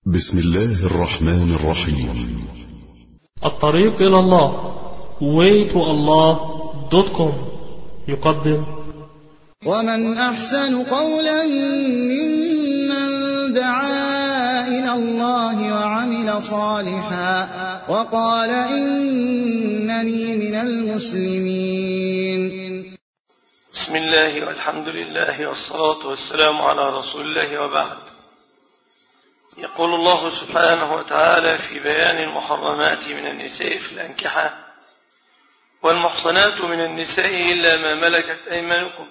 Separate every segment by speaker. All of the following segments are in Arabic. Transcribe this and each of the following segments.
Speaker 1: بسم الله الرحمن الرحيم.
Speaker 2: الطريق إلى الله waytoallah.com يقدم:
Speaker 3: ومن أحسن قولا ممن دعا إلى الله وعمل صالحا وقال إنني من المسلمين.
Speaker 4: بسم الله والحمد لله والصلاة والسلام على رسول الله، وبعد. يقول الله سبحانه وتعالى في بيان المحرمات من النساء في الأنكحة: والمحصنات من النساء إلا ما ملكت أيمانكم،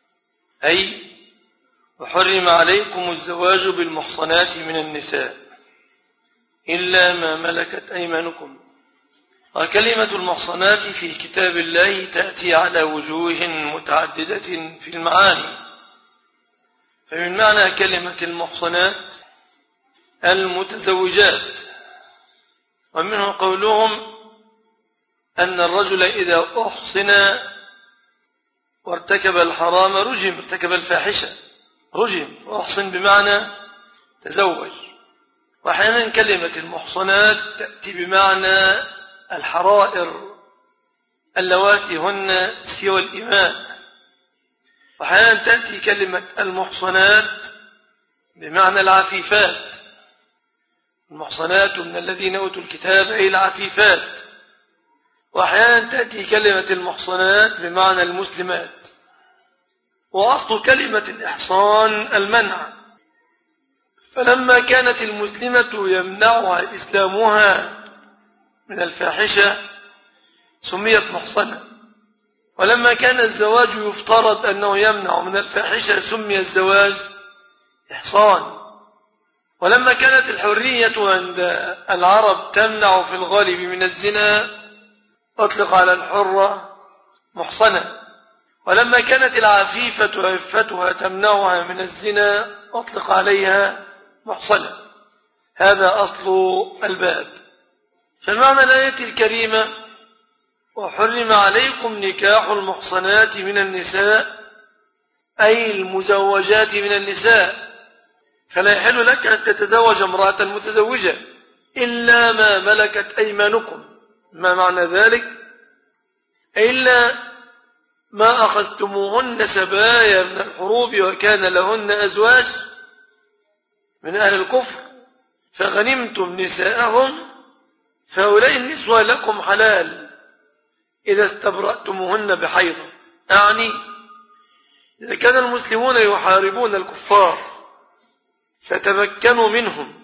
Speaker 4: أي وحرم عليكم الزواج بالمحصنات من النساء إلا ما ملكت أيمانكم. وكلمة المحصنات في كتاب الله تأتي على وجوه متعددة في المعاني، فمن معنى كلمة المحصنات المتزوجات، ومنه قولهم أن الرجل إذا أحصن وارتكب الحرام رجم، ارتكب الفاحشة رجم، وأحصن بمعنى تزوج. وأحيانا كلمة المحصنات تأتي بمعنى الحرائر اللواتي هن سوى الإماء. وأحيانا تأتي كلمة المحصنات بمعنى العفيفات، المحصنات من الذين أوتوا الكتاب أي العفيفات. وأحيانا تأتي كلمة المحصنات بمعنى المسلمات. وأصل كلمة الإحصان المنع، فلما كانت المسلمة يمنعها إسلامها من الفاحشة سميت محصنة، ولما كان الزواج يفترض أنه يمنع من الفاحشة سمي الزواج إحصان. ولما كانت الحرية عند العرب تمنع في الغالب من الزنا أطلق على الحرة محصنة، ولما كانت العفيفة عفتها تمنعها من الزنا أطلق عليها محصنة. هذا أصل الباب. فمعنى الآية الكريمة: وحرم عليكم نكاح المحصنات من النساء، أي المزوجات من النساء، فلا يحل لك أن تتزوج امرأة متزوجة إلا ما ملكت أيمانكم. ما معنى ذلك؟ إلا ما أخذتموهن سبايا من الحروب وكان لهن أزواج من أهل الكفر فغنمتم نساءهم فهؤلاء النسوة لكم حلال إذا استبرأتموهن بحيضة. يعني إذا كان المسلمون يحاربون الكفار فتمكنوا منهم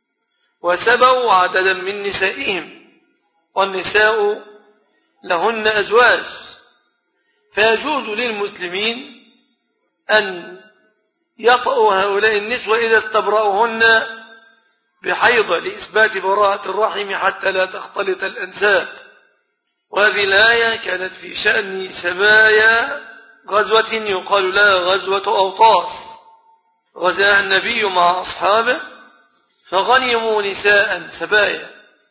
Speaker 4: وسبوا عددا من نسائهم، والنساء لهن أزواج، فيجوز للمسلمين أن يطأوا هؤلاء النسوة إذا استبرأوهن بحيضة لإثبات براءة الرحم حتى لا تختلط الأنساب. وهذه الآية كانت في شأن سبايا غزوة يقال لها غزوة أوطاس، غزاها النبي مع أصحابه فغنموا نساء سبايا،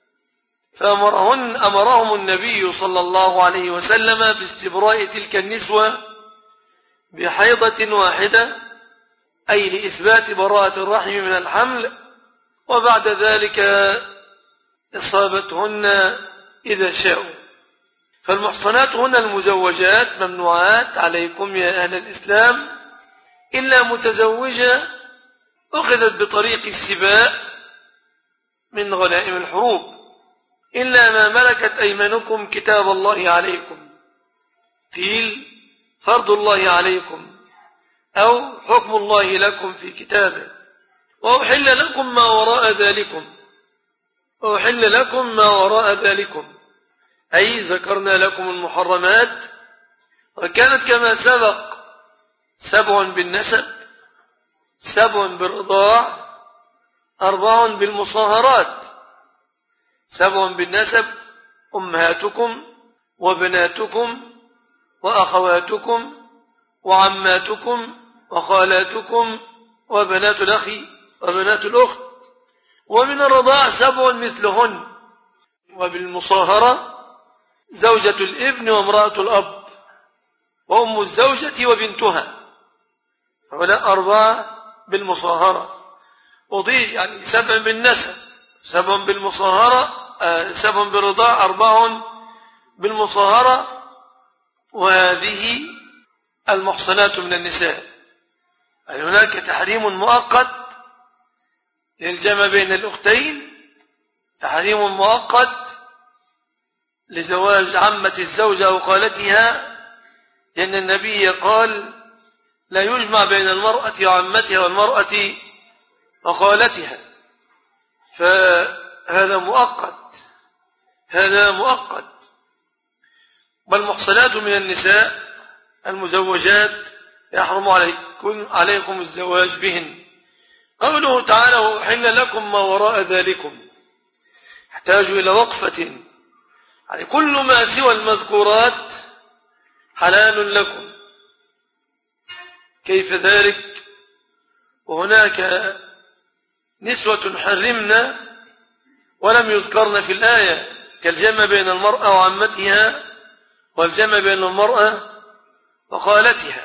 Speaker 4: فأمرهم النبي صلى الله عليه وسلم باستبراء تلك النسوة بحيضة واحدة، أي لإثبات براءة الرحم من الحمل، وبعد ذلك إصابتهن إذا شاءوا. فالمحصنات هن المزوجات ممنوعات عليكم يا أهل الإسلام إلا متزوجة أخذت بطريق السباء من غنائم الحروب، إلا ما ملكت أيمانكم كتاب الله عليكم، قيل فرض الله عليكم أو حكم الله لكم في كتابه. وأحل لكم ما وراء ذلكم، وأحل لكم ما وراء ذلكم، أي ذكرنا لكم المحرمات، وكانت كما سبق: 7 بالنسب، 7 بالرضاع، 4 بالمصاهرات. 7 بالنسب: أمهاتكم وبناتكم وأخواتكم وعماتكم وخالاتكم وبنات الأخ وبنات الأخت. ومن الرضاع 7 مثلهن. وبالمصاهرة: زوجة الابن وامرأة الأب وأم الزوجة وبنتها، هؤلاء 4 بالمصاهرة. أضيف يعني 7 بالنسب، 7 بالمصاهرة، 7 بالرضاع، 4 بالمصاهرة. وهذه المحصنات من النساء. يعني هناك تحريم مؤقت للجمع بين الأختين، تحريم مؤقت لزواج عمة الزوجة أو خالتها، لأن النبي قال لا يجمع بين المرأة وعمتها والمرأة وخالتها، فهذا مؤقت، هذا مؤقت. والمحصنات من النساء المزوجات يحرم عليكم الزواج بهن. قوله تعالى أحل لكم ما وراء ذلكم يحتاج إلى وقفة، يعني كل ما سوى المذكورات حلال لكم. كيف ذلك وهناك نسوة حرمنا ولم يذكرن في الآية، كالجمع بين المرأة وعمتها والجمع بين المرأة وخالتها.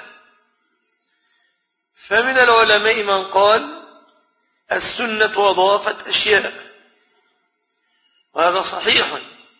Speaker 4: فمن العلماء من قال السنة أضافت أشياء، وهذا صحيح،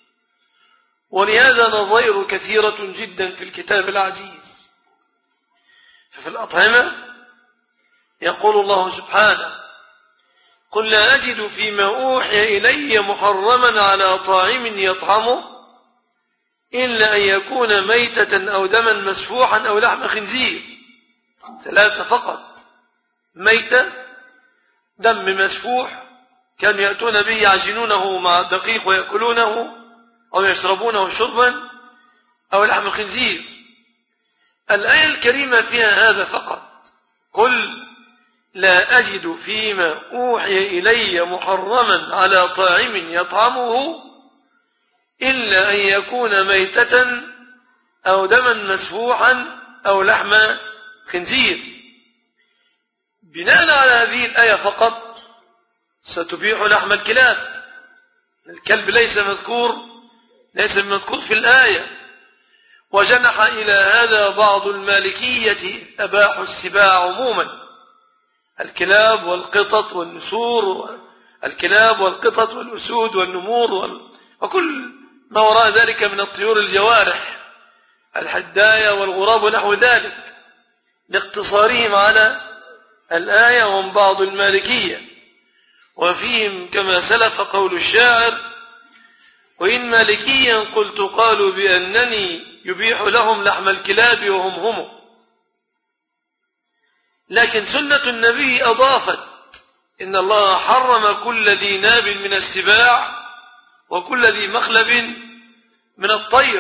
Speaker 4: ولهذا نظائر كثيرة جدا في الكتاب العزيز. ففي الأطعمة يقول الله سبحانه قل لا أجد فيما أوحي إلي محرما على طاعم يطعمه إلا أن يكون ميتة أو دما مسفوحا أو لحم خنزير. 3 فقط: ميتة، دم مسفوح كانوا يأتون به يعجنونه مع الدقيق ويأكلونه أو يشربونه شربا، أو لحم خنزير. الآية الكريمة فيها هذا فقط: قل لا أجد فيما أوحي إلي محرما على طاعم يطعمه إلا أن يكون ميتة أو دما مسفوحا أو لحم خنزير. بناء على هذه الآية فقط ستبيح لحم الكلاب. الكلب ليس مذكور في الآية. وجنح إلى هذا بعض المالكية أباحوا السباع عموما: الكلاب والقطط والنسور، الكلاب والقطط والأسود والنمور وكل ما وراء ذلك من الطيور الجوارح، الحداية والغراب ونحو ذلك، لاقتصارهم على الآية. هم بعض المالكية، وفيهم كما سلف قول الشاعر: وإن مالكيا قلت قالوا بأنني يبيح لهم لحم الكلاب وهم. لكن سنة النبي أضافت: إن الله حرم كل ذي ناب من السباع وكل ذي مخلب من الطير،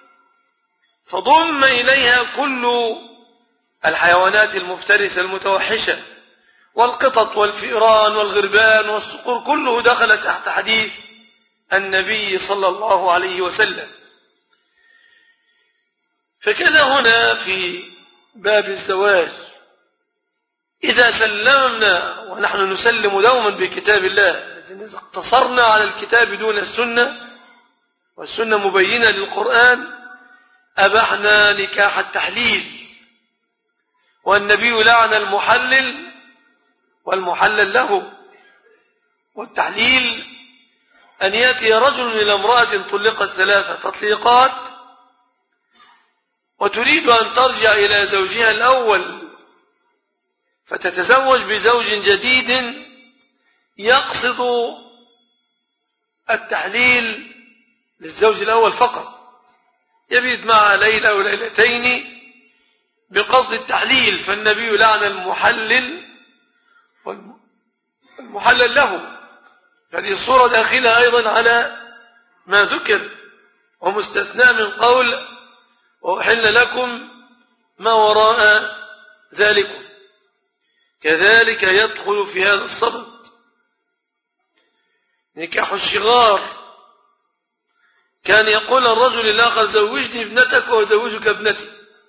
Speaker 4: فضم إليها كل الحيوانات المفترسة المتوحشة، والقطط والفئران والغربان والصقور، كله دخل تحت حديث النبي صلى الله عليه وسلم. فكذا هنا في باب الزواج، إذا سلمنا، ونحن نسلم دوما بكتاب الله، إذا اقتصرنا على الكتاب دون السنة والسنة مبينة للقرآن، أبحنا نكاح التحليل. والنبي لعن المحلل والمحلل له. والتحليل أن يأتي رجل إلى امرأة طلقت 3 تطليقات وتريد أن ترجع إلى زوجها الأول، فتتزوج بزوج جديد يقصد التحليل للزوج الأول فقط، يبيت معها ليلة أو ليلتين بقصد التحليل. فالنبي لعن المحلل والمحلل له. هذه الصورة داخلة أيضا على ما ذكر، ومستثنى من قول وأحل لكم ما وراء ذلكم. كذلك يدخل في هذا الصدد نكاح الشغار. كان يقول الرجل الآخر: زوجني ابنتك وزوجك ابنتي،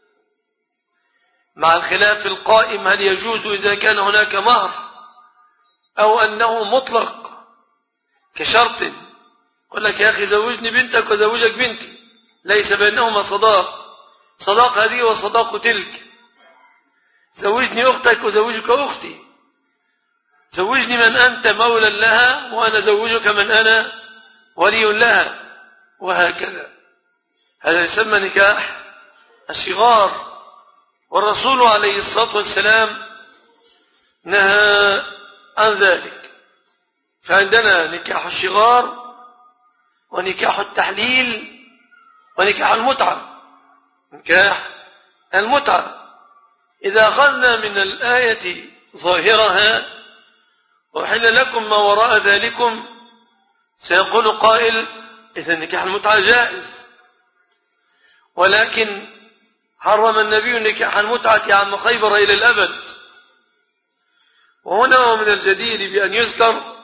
Speaker 4: مع الخلاف القائم هل يجوز إذا كان هناك مهر أو أنه مطلق كشرط. يقول لك: يا أخي زوجني بنتك وزوجك بنتي، ليس بينهما صداق هذه وصداق تلك. زوجني أختك وزوجك أختي، زوجني من أنت مولى لها وأنا زوجك من أنا ولي لها، وهكذا. هذا يسمى نكاح الصغار، والرسول عليه الصلاة والسلام نهى عن ذلك. فعندنا نكاح الصغار ونكاح التحليل ونكاح المتعة. نكاح المتعة إذا أخذنا من الآية ظاهرها وحل لكم ما وراء ذلكم، سيقول قائل إذا نكاح المتعة جائز، ولكن حرم النبي نكاح المتعة عام خيبر إلى الأبد. وهنا من الجدير بأن يذكر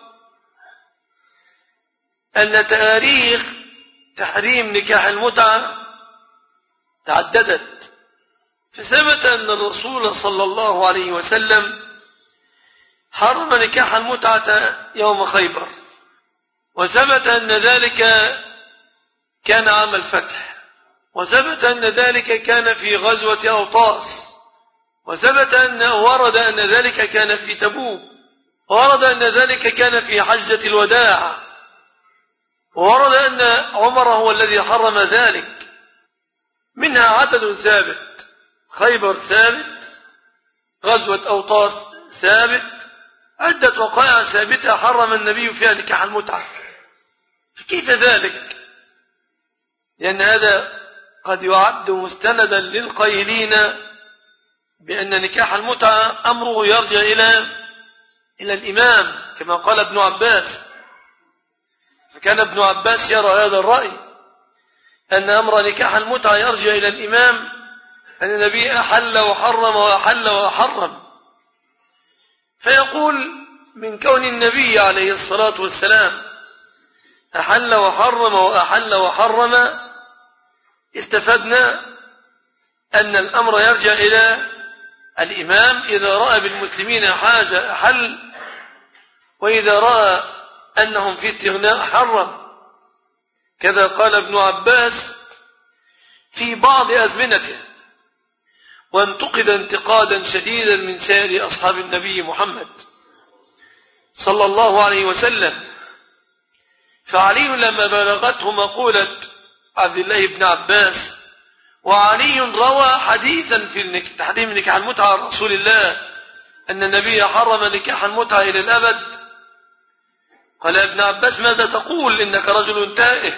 Speaker 4: أن تاريخ تحريم نكاح المتعة تعددت، فثبت أن الرسول صلى الله عليه وسلم حرم نكاح المتعة يوم خيبر، وثبت أن ذلك كان عام الفتح، وثبت أن ذلك كان في غزوة أوطاس، وثبت أن ورد أن ذلك كان في تبوك، ورد أن ذلك كان في حجة الوداع، ورد أن عمر هو الذي حرم ذلك. منها عدد ثابت، خيبر ثابت، غزوة أوطاس ثابت، عدة وقائع ثابتة حرم النبي فيها نكاح المتعة. كيف ذلك؟ لأن هذا قد يعد مستندا للقائلين بأن نكاح المتعة أمره يرجع إلى الإمام، كما قال ابن عباس. فكان ابن عباس يرى هذا الرأي، أن أمر نكاح المتعة يرجع إلى الإمام، أن النبي أحل وحرم وأحل وحرم. فيقول من كون النبي عليه الصلاة والسلام أحل وحرم وأحل وحرم، استفدنا أن الأمر يرجع إلى الإمام. إذا رأى بالمسلمين حاجة أحل، وإذا رأى أنهم في استغناء حرم. كذا قال ابن عباس في بعض أزمنته، وانتقد انتقادا شديدا من سائر أصحاب النبي محمد صلى الله عليه وسلم. فعلي لما بلغته مقولة عبد الله بن عباس، وعلي روى حديثا في تحريم نكاح المتعة عن رسول الله أن النبي حرم نكاح المتعة إلى الأبد، قال ابن عباس ماذا تقول؟ إنك رجل تائه.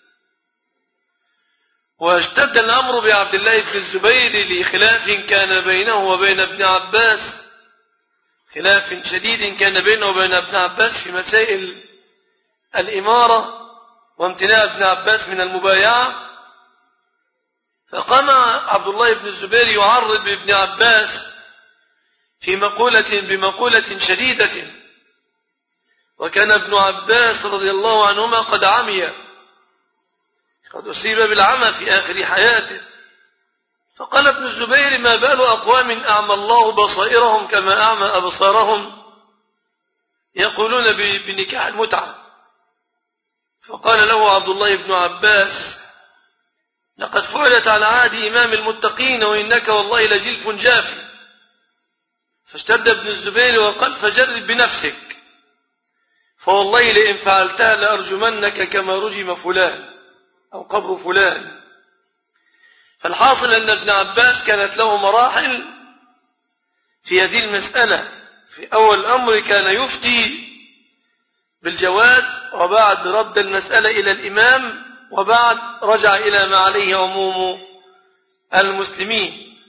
Speaker 4: واشتد الأمر بعبد الله بن الزبير لخلاف كان بينه وبين ابن عباس، خلاف شديد كان بينه وبين ابن عباس في مسائل الإمارة وامتناع ابن عباس من المبايعة. فقام عبد الله بن الزبير يعرض بابن عباس في بمقولة شديدة، وكان ابن عباس رضي الله عنهما قد عمي، قد أصيب بالعمى في آخر حياته. فقال ابن الزبير ما بال أقوام أعمى الله بصائرهم كما أعمى أبصارهم يقولون بنكاح المتعة. فقال له عبد الله بن عباس لقد فعلت على عهد إمام المتقين وإنك والله لجلف جافي. فاشتد ابن الزبير وقال فجرب بنفسك، فوالله لئن فعلتها لأرجمنك كما رجم فلان أو قبر فلان. فالحاصل أن ابن عباس كانت له مراحل في هذه المسألة. في أول الأمر كان يفتي بالجواز، وبعد رد المسألة إلى الإمام، وبعد رجع إلى ما عليه عموم المسلمين.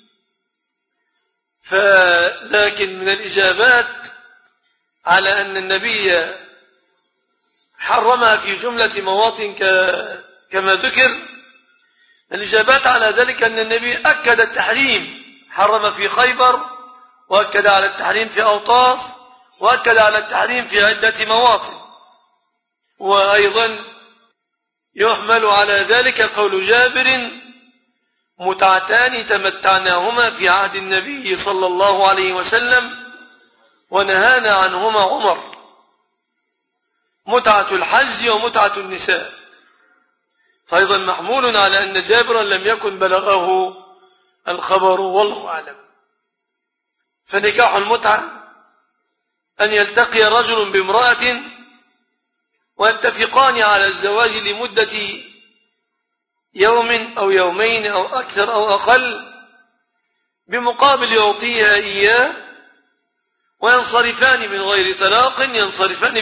Speaker 4: فلكن من الإجابات على أن النبي حرمها في جملة مواطن كما ذكر، الإجابات على ذلك أن النبي أكد التحريم، حرم في خيبر، وأكد على التحريم في أوطاس، وأكد على التحريم في عدة مواطن. وأيضا يحمل على ذلك قول جابر متعتان تمتعناهما في عهد النبي صلى الله عليه وسلم ونهانا عنهما عمر، متعة الحج ومتعة النساء. فأيضا محمول على أن جابرا لم يكن بلغه الخبر والله أعلم. فنكاح المتعة أن يلتقي رجل بامرأة ويتفقان على الزواج لمدة يوم أو يومين أو أكثر أو أقل، بمقابل يعطيها إياه، وينصرفان من غير طلاق، ينصرفان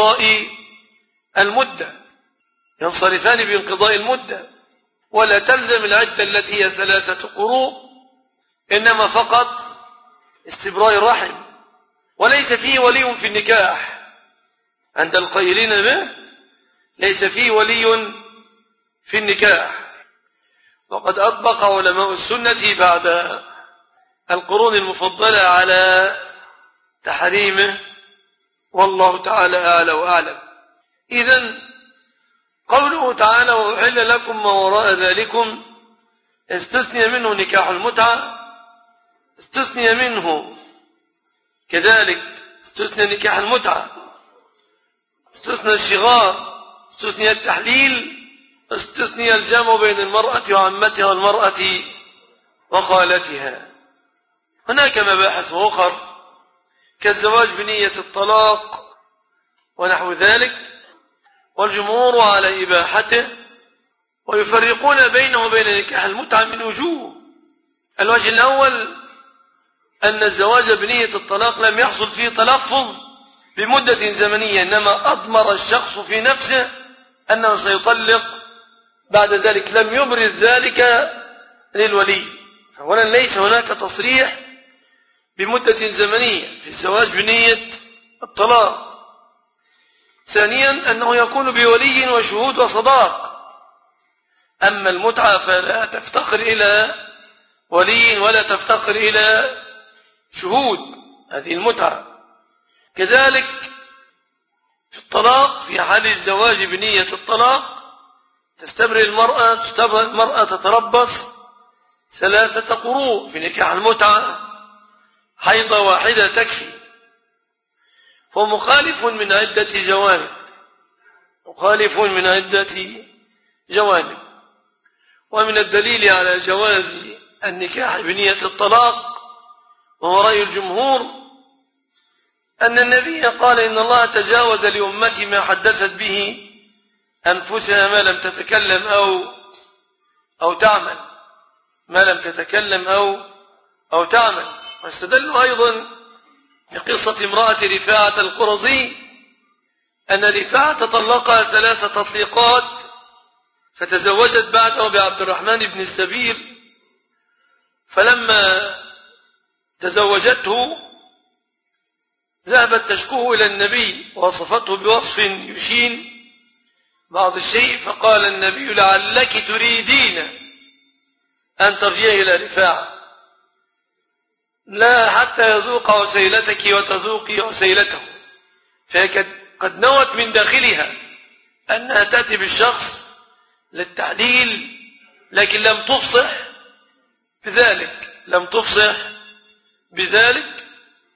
Speaker 4: بانقضاء المدة، ولا تلزم العدة التي هي 3 قروء، إنما فقط استبراء الرحم، وليس فيه ولي في النكاح عند القائلين به، ليس فيه ولي في النكاح. وقد أطبق علماء السنة بعد القرون المفضلة على تحريمه، والله تعالى أعلى وأعلم. إذن قوله تعالى وأحل لكم ما وراء ذلكم، استثني منه نكاح المتعة، استثني منه كذلك استثني نكاح المتعة، استثني الشغار، استثني التحليل، استثني الجمع بين المرأة وعمتها والمرأة وخالتها. هناك مباحث أخرى كالزواج بنية الطلاق ونحو ذلك، والجمهور على إباحته، ويفرقون بينه وبين نكاح المتعة من وجوه. الوجه الأول أن الزواج بنية الطلاق لم يحصل فيه تلفظ بمدة زمنية، إنما أضمر الشخص في نفسه أنه سيطلق بعد ذلك، لم يبرز ذلك للولي. أولا ليس هناك تصريح بمدة زمنية في الزواج بنية الطلاق. ثانيا أنه يكون بولي وشهود وصداق. أما المتعة فلا تفتقر إلى ولي ولا تفتقر إلى شهود، هذه المتعة. كذلك في الطلاق، في حال الزواج بنية الطلاق تستمر المرأة تتربص 3 قروء. في نكاح المتعة حيضة واحدة تكفي. فمخالف من عدة جوانب. ومن الدليل على جواز النكاح بنية الطلاق، وهو رأي الجمهور، أن النبي قال إن الله تجاوز لأمتي ما حدثت به أنفسها ما لم تتكلم أو تعمل، أو تعمل. واستدلوا أيضا بقصة امرأة رفاعة القرظي، أن رفاعة طلقها 3 تطليقات، فتزوجت بعده بعبد الرحمن بن السبير. فلما تزوجته ذهبت تشكوه إلى النبي، ووصفته بوصف يشين بعض الشيء، فقال النبي لعلك تريدين أن ترجعي إلى رفاعة، لا حتى يذوق وسيلتك وتذوقي وسيلته. فهي قد نوت من داخلها أنها تأتي بالشخص للتعديل، لكن لم تفصح بذلك،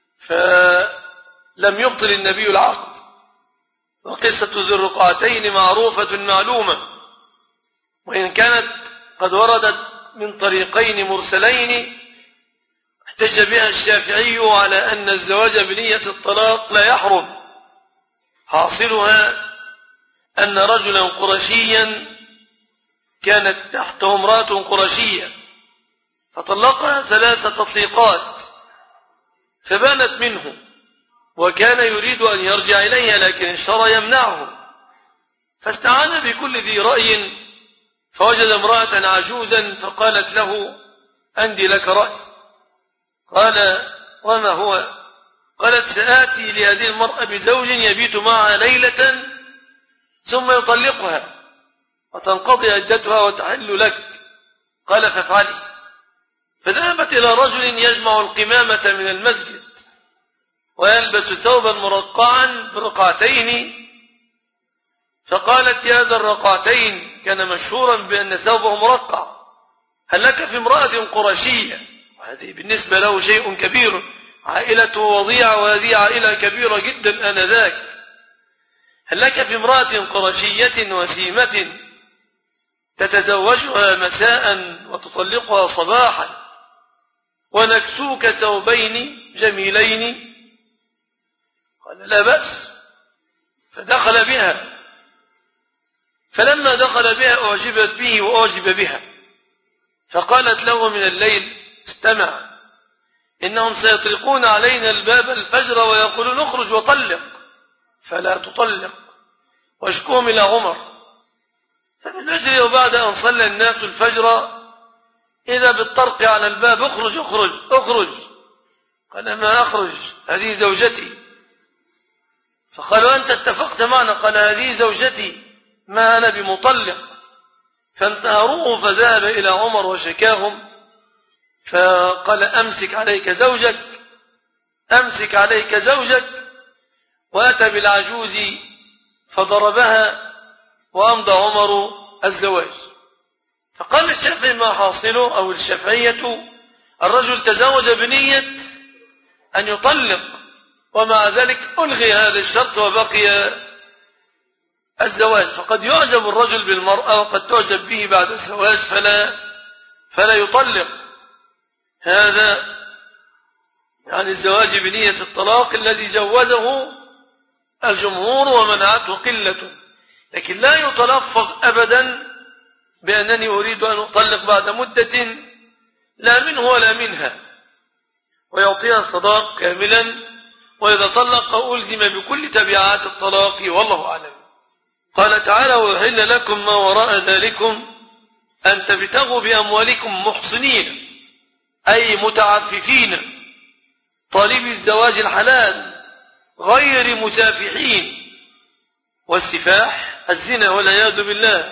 Speaker 4: فلم يبطل النبي العقد. وقصة ذي الرقعتين معروفة معلومة، وإن كانت قد وردت من طريقين مرسلين، احتج بها الشافعي على أن الزواج بنية الطلاق لا يحرم. حاصلها أن رجلا قرشيا كانت تحته امرأة قرشية، فطلقها 3 تطليقات، فبانت منه، وكان يريد أن يرجع إليها، لكن الشرع يمنعه. فاستعان بكل ذي رأي، فوجد امرأة عجوزا فقالت له عندي لك رأي. قال وما هو؟ قالت سآتي لهذه المرأة بزوج يبيت معها ليلة ثم يطلقها وتنقضي عدتها وتحل لك. قال فافعلي. فذهبت إلى رجل يجمع القمامة من المسجد ويلبس ثوبا مرقعا برقعتين، فقالت يا ذا الرقعتين، كان مشهورا بأن ثوبه مرقع، هل لك في امرأة قرشية؟ وهذه بالنسبة له شيء كبير، عائلته وضيعة، وهذه عائلة كبيرة جدا آنذاك. هل لك في امرأة قرشية وسيمة تتزوجها مساء وتطلقها صباحا، ونكسوك ثوبين جميلين؟ قال لا بأس، فدخل بها. فلما دخل بها أعجبت به وأعجب بها، فقالت له من الليل استمع إنهم سيطرقون علينا الباب الفجر ويقولون اخرج وطلق، فلا تطلق واشكوهم إلى عمر. ففي الفجر وبعد أن صلى الناس الفجر إذا بالطرق على الباب اخرج اخرج اخرج. قال ما أخرج، هذه زوجتي. فقالوا أنت اتفقت معنا؟ قال هذه زوجتي ما أنا بمطلق. فانتهروه فذهب إلى عمر وشكاهم، فقال أمسك عليك زوجك، أمسك عليك زوجك. وأتى بالعجوز فضربها وأمضى عمر الزواج. فقال الشافعي ما حاصله أو الشافعية الرجل تزوج بنية أن يطلق، ومع ذلك ألغي هذا الشرط وبقي الزواج. فقد يعجب الرجل بالمرأة وقد تعجب به بعد الزواج فلا يطلق. هذا يعني الزواج بنية الطلاق الذي جوزه الجمهور ومنعته قلة، لكن لا يتلفظ أبدا بأنني أريد أن أطلق بعد مدة لا منه ولا منها، ويعطيها الصداق كاملا، وإذا طلق ألزم بكل تبعات الطلاق والله أعلم. قال تعالى ويحل لكم ما وراء ذلكم أن تبتغوا بأموالكم محصنين أي متعففين طالبي الزواج الحلال غير مسافحين، والسفاح الزنا والعياذ بالله.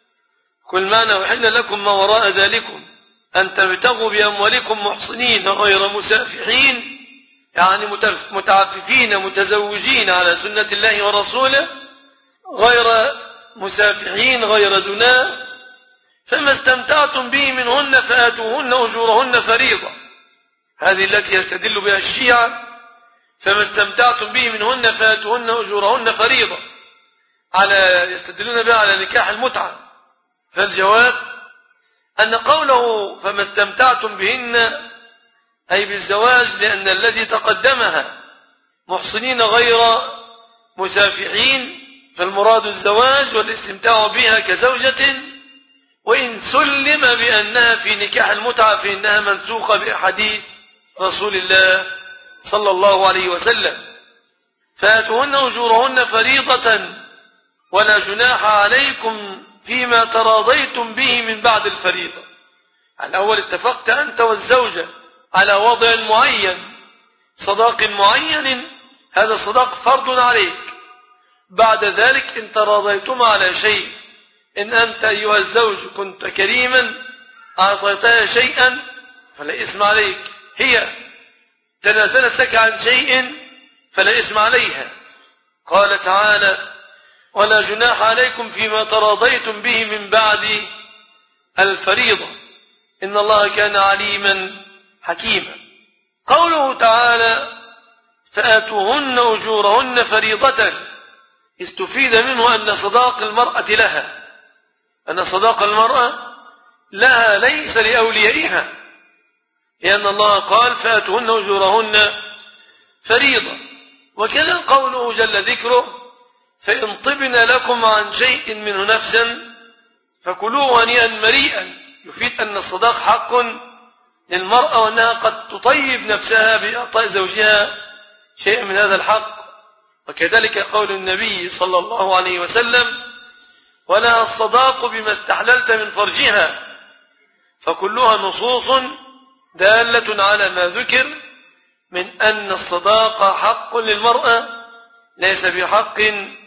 Speaker 4: كل معنى وحل لكم ما وراء ذلكم أن تبتغوا بأموالكم محصنين غير مسافحين، يعني متعففين متزوجين على سنة الله ورسوله، غير مسافحين غير زنا. فما استمتعتم به منهن فآتوهن أجورهن فريضة، هذه التي يستدل بها الشيعة. فما استمتعتم به منهن فآتوهن أجورهن فريضة، يستدلون بها على نكاح المتعة. فالجواب أن قوله فما استمتعتم بهن أي بالزواج، لأن الذي تقدمها محصنين غير مسافحين، فالمراد الزواج والاستمتاع بها كزوجة، وإن سلم بأنها في نكاح المتعة فإنها منسوخة بحديث رسول الله صلى الله عليه وسلم. فآتوهن أجورهن فريضة ولا جناح عليكم فيما تراضيتم به من بعد الفريضة. الأول اتفقت أنت والزوجة على وضع معين، صداق معين، هذا الصداق فرض عليك. بعد ذلك إن تراضيتم على شيء، إن أنت أيها الزوج كنت كريما أعطيتها شيئا فلا إثم عليك، هي تنازلت لك عن شيء فلا إثم عليها. قال تعالى ولا جناح عليكم فيما تراضيتم به من بعد الفريضة إن الله كان عليما حكيما. قوله تعالى فآتوهن أجورهن فريضة، استفيد منه أن صداق المرأة لها، أن صداق المرأة لها ليس لأوليائها، لأن الله قال فآتوهن أجورهن فريضة. وكذا قوله جل ذكره فإن طبن لكم عن شيء منه نفسا فكلوه هنيئا مريئا، يفيد أن الصداق حق للمرأة وأنها قد تطيب نفسها بإعطاء زوجها شيء من هذا الحق. وكذلك قول النبي صلى الله عليه وسلم ولها الصداق بما استحللت من فرجها، فكلها نصوص دالة على ما ذكر من أن الصداق حق للمرأة ليس بحق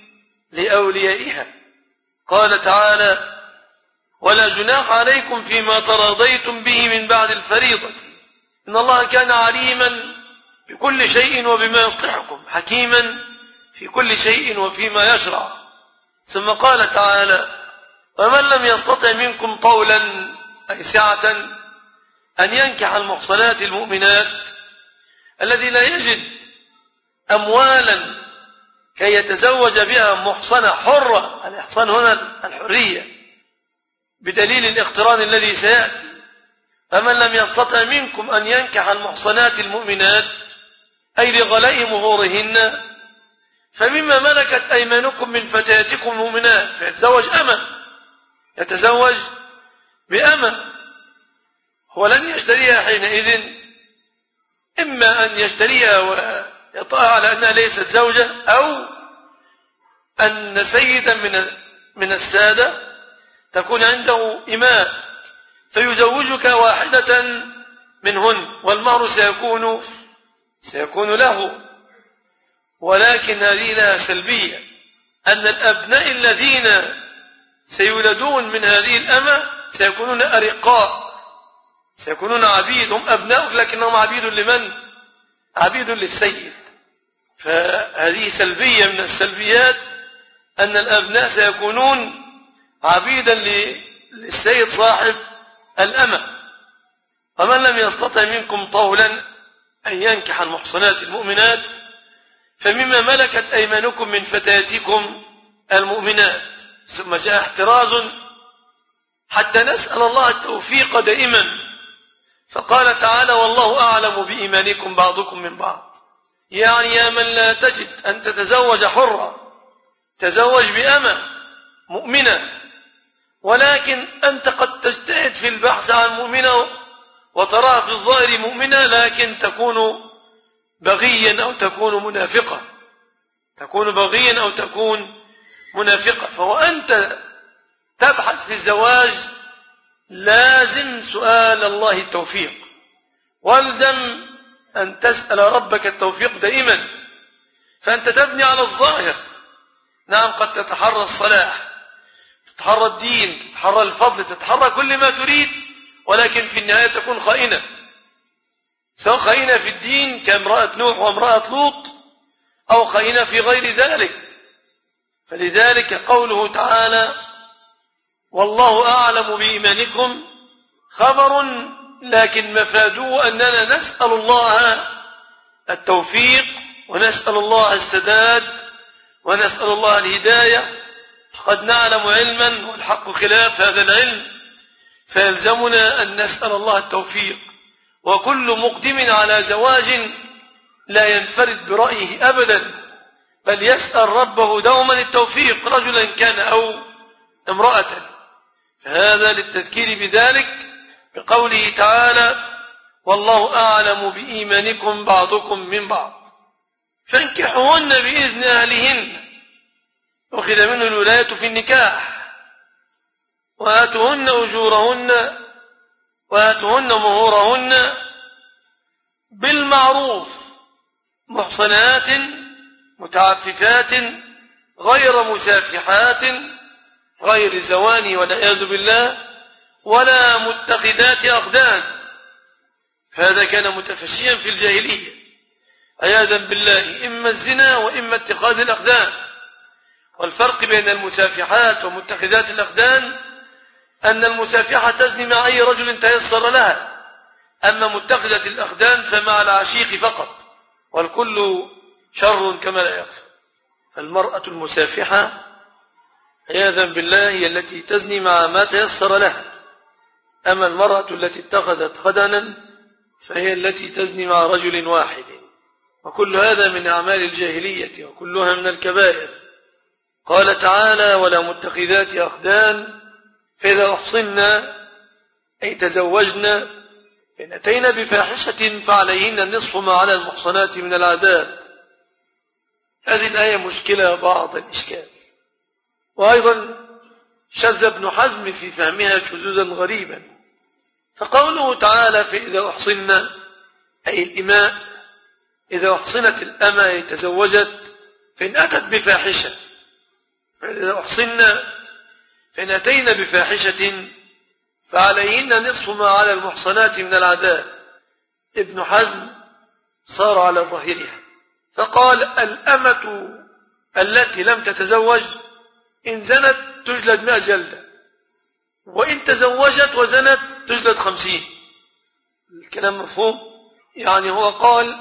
Speaker 4: لأوليائها. قال تعالى ولا جناح عليكم فيما تراضيتم به من بعد الفريضة إن الله كان عليما بكل شيء وبما يصلحكم حكيما في كل شيء وفيما يشرع. ثم قال تعالى ومن لم يستطع منكم طولا أي سعة أن ينكح المحصنات المؤمنات، الذي لا يجد أموالا كي يتزوج بها محصنة حرة، الإحصان هنا الحرية بدليل الاقتران الذي سيأتي. فمن لم يستطع منكم أن ينكح المحصنات المؤمنات أي لغلاء مهورهن فمما ملكت أيمانكم من فتياتكم المؤمنات، فيتزوج أمة، يتزوج بأمة، هو لن يشتريها حينئذ، إما أن يشتريها ويطأها على أنها ليست زوجة، أو أن سيدا من السادة تكون عنده إماء فيزوجك واحدة منهن، والمهر سيكون له. ولكن هذه لها سلبية، أن الأبناء الذين سيولدون من هذه الأمة سيكونون أرقاء، سيكونون عبيد، هم أبناؤك لكنهم عبيد لمن؟ عبيد للسيد. فهذه سلبية من السلبيات، أن الأبناء سيكونون عبيدا للسيد صاحب الأمة. ومن لم يستطع منكم طولا أن ينكح المحصنات المؤمنات فمما ملكت أيمانكم من فتياتكم المؤمنات. ثم جاء احتراز حتى نسأل الله التوفيق دائما، فقال تعالى: والله أعلم بإيمانكم بعضكم من بعض. يعني يا من لا تجد أن تتزوج حرة، تزوج بأمة مؤمنة، ولكن أنت قد تجتهد في البحث عن مؤمنة وتراها في الظاهر مؤمنة لكن تكون بغيا أو تكون منافقة، تكون بغيا أو تكون منافقة. فهو أنت تبحث في الزواج لازم سؤال الله التوفيق، والزم أن تسأل ربك التوفيق دائما. فأنت تبني على الظاهر، نعم قد تتحرى الصلاح، تتحرى الدين، تتحرى الفضل، تتحرى كل ما تريد، ولكن في النهاية تكون خائنة، سواء خائنة في الدين كامرأة نوح وامرأة لوط، أو خائنة في غير ذلك. فلذلك قوله تعالى: والله أعلم بإيمانكم خبر، لكن مفاده أننا نسأل الله التوفيق، ونسأل الله السداد، ونسأل الله الهداية. فقد نعلم علما والحق خلاف هذا العلم، فيلزمنا أن نسأل الله التوفيق. وكل مقدم على زواج لا ينفرد برأيه أبدا، بل يسأل ربه دوما التوفيق، رجلا كان أو امرأة. فهذا للتذكير بذلك بقوله تعالى: والله أعلم بإيمانكم بعضكم من بعض. فانكحوهن بإذن أهلهن، أخذ منه الولاية في النكاح. وآتوهن أجورهن وآتوهن مهورهن بالمعروف، محصنات متعففات غير مسافحات غير زواني والعياذ بالله، ولا متخذات أخدان. فهذا كان متفشيا في الجاهلية عياذا بالله، إما الزنا وإما اتخاذ الأخدان. والفرق بين المسافحات ومتخذات الأخدان أن المسافحة تزني مع أي رجل تيسر لها، أما متخذة الأخدان فمع العشيق فقط، والكل شر كما لا يخفى. فالمرأة المسافحة عياذا بالله هي التي تزني مع ما تيسر لها، أما المرأة التي اتخذت خدنا فهي التي تزني مع رجل واحد. وكل هذا من أعمال الجاهلية، وكلها من الكبائر. قال تعالى: ولا متخذات أخدان، فإذا أحصنا أي تزوجنا فإن أتينا بفاحشة فعليهن النصف ما على المحصنات من العذاب. هذه الآية مشكلة بعض الإشكال، وأيضا شذ ابن حزم في فهمها شذوذا غريبا. فقوله تعالى: فإذا أحصنا أي الإماء، إذا أحصنت الأمة أي تزوجت فإن أتت بفاحشة، فإذا أحصنا فإن أتينا بفاحشة فعليهن نصف ما على المحصنات من العذاب. ابن حزم صار على ظاهرها، فقال: الأمة التي لم تتزوج إن زنت تجلد 100 جلدة، وإن تزوجت وزنت تجلد 50. الكلام مفهوم؟ يعني هو قال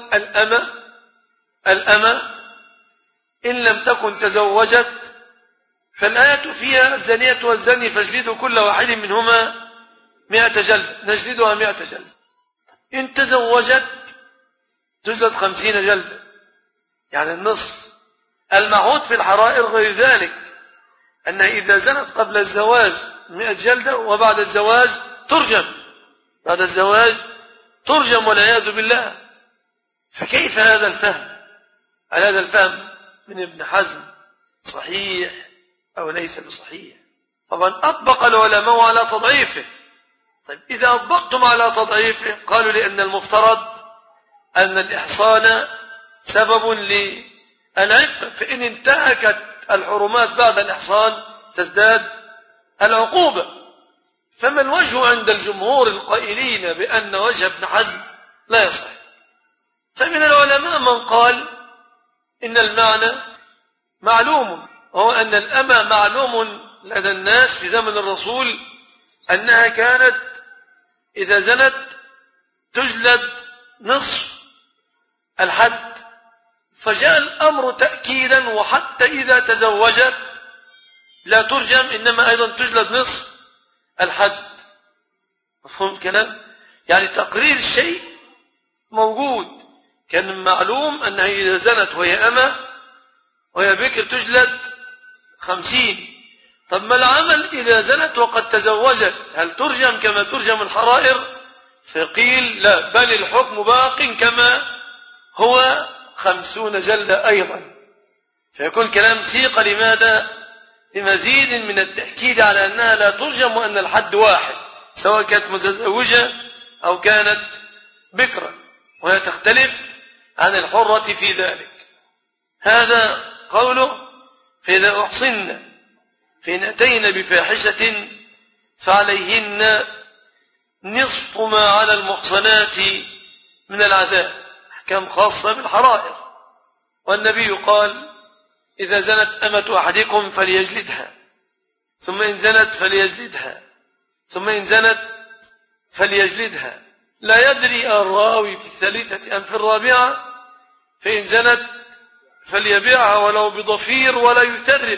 Speaker 4: الأمة إن لم تكن تزوجت فالآية فيها: الزانية والزاني فاجلدوا كل واحد منهما 100 جلدة، نجلدها 100 جلدة. إن تزوجت تجلد 50 جلدة، يعني النصف. المعهود في الحرائر غير ذلك، أنها إذا زنت قبل الزواج 100 جلدة، وبعد الزواج ترجم، بعد الزواج ترجم والعياذ بالله. فكيف هذا الفهم؟ هل هذا الفهم من ابن حزم صحيح أو ليس بصحيح؟ طبعا أطبق العلماء على تضعيفه. طيب إذا أطبقتم على تضعيفه قالوا لأن المفترض أن الإحصان سبب للعفة، فإن انتهكت الحرمات بعد الإحصان تزداد العقوبة. فما الوجه عند الجمهور القائلين بأن وجه ابن حزم لا يصح؟ فمن العلماء من قال إن المعنى معلوم، وهو أن الأمة معلوم لدى الناس في زمن الرسول أنها كانت إذا زنت تجلد نصف الحد، فجاء الأمر تأكيدا، وحتى إذا تزوجت لا ترجم إنما أيضا تجلد نصف الحد. مفهوم الكلام؟ يعني تقرير الشيء موجود، كان معلوم أنها إذا زنت وهي أمة وهي بكر تجلد 50. طب ما العمل إذا زنت وقد تزوجت؟ هل ترجم كما ترجم الحرائر؟ فقيل لا، بل الحكم باق كما هو 50 جلدة أيضا. فيكون كلام سيق. لماذا؟ لمزيد من التأكيد على أنها لا ترجم وأن الحد واحد، سواء كانت متزوجة أو كانت بكرة، وهي تختلف عن الحرة في ذلك. هذا قوله: فإذا أحصن فإن أتين بفاحشة فعليهن نصف ما على المحصنات من العذاب. أحكام خاصة بالحرائر. والنبي قال: إذا زنت أمة أحدكم فليجلدها، ثم إن زنت فليجلدها، ثم إن زنت فليجلدها. لا يدري الراوي في الثالثة أم في الرابعة. فإن زنت فليبيعها ولو بضفير ولا يثرب،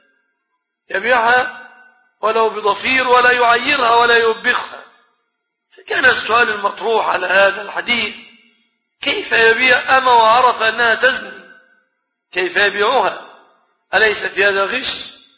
Speaker 4: يبيعها ولو بضفير ولا يعيرها ولا يوبخها. فكان السؤال المطروح على هذا الحديث: كيف يبيع أمة وعرف أنها تزني؟ كيف يبيعها؟ أليس في هذا غش؟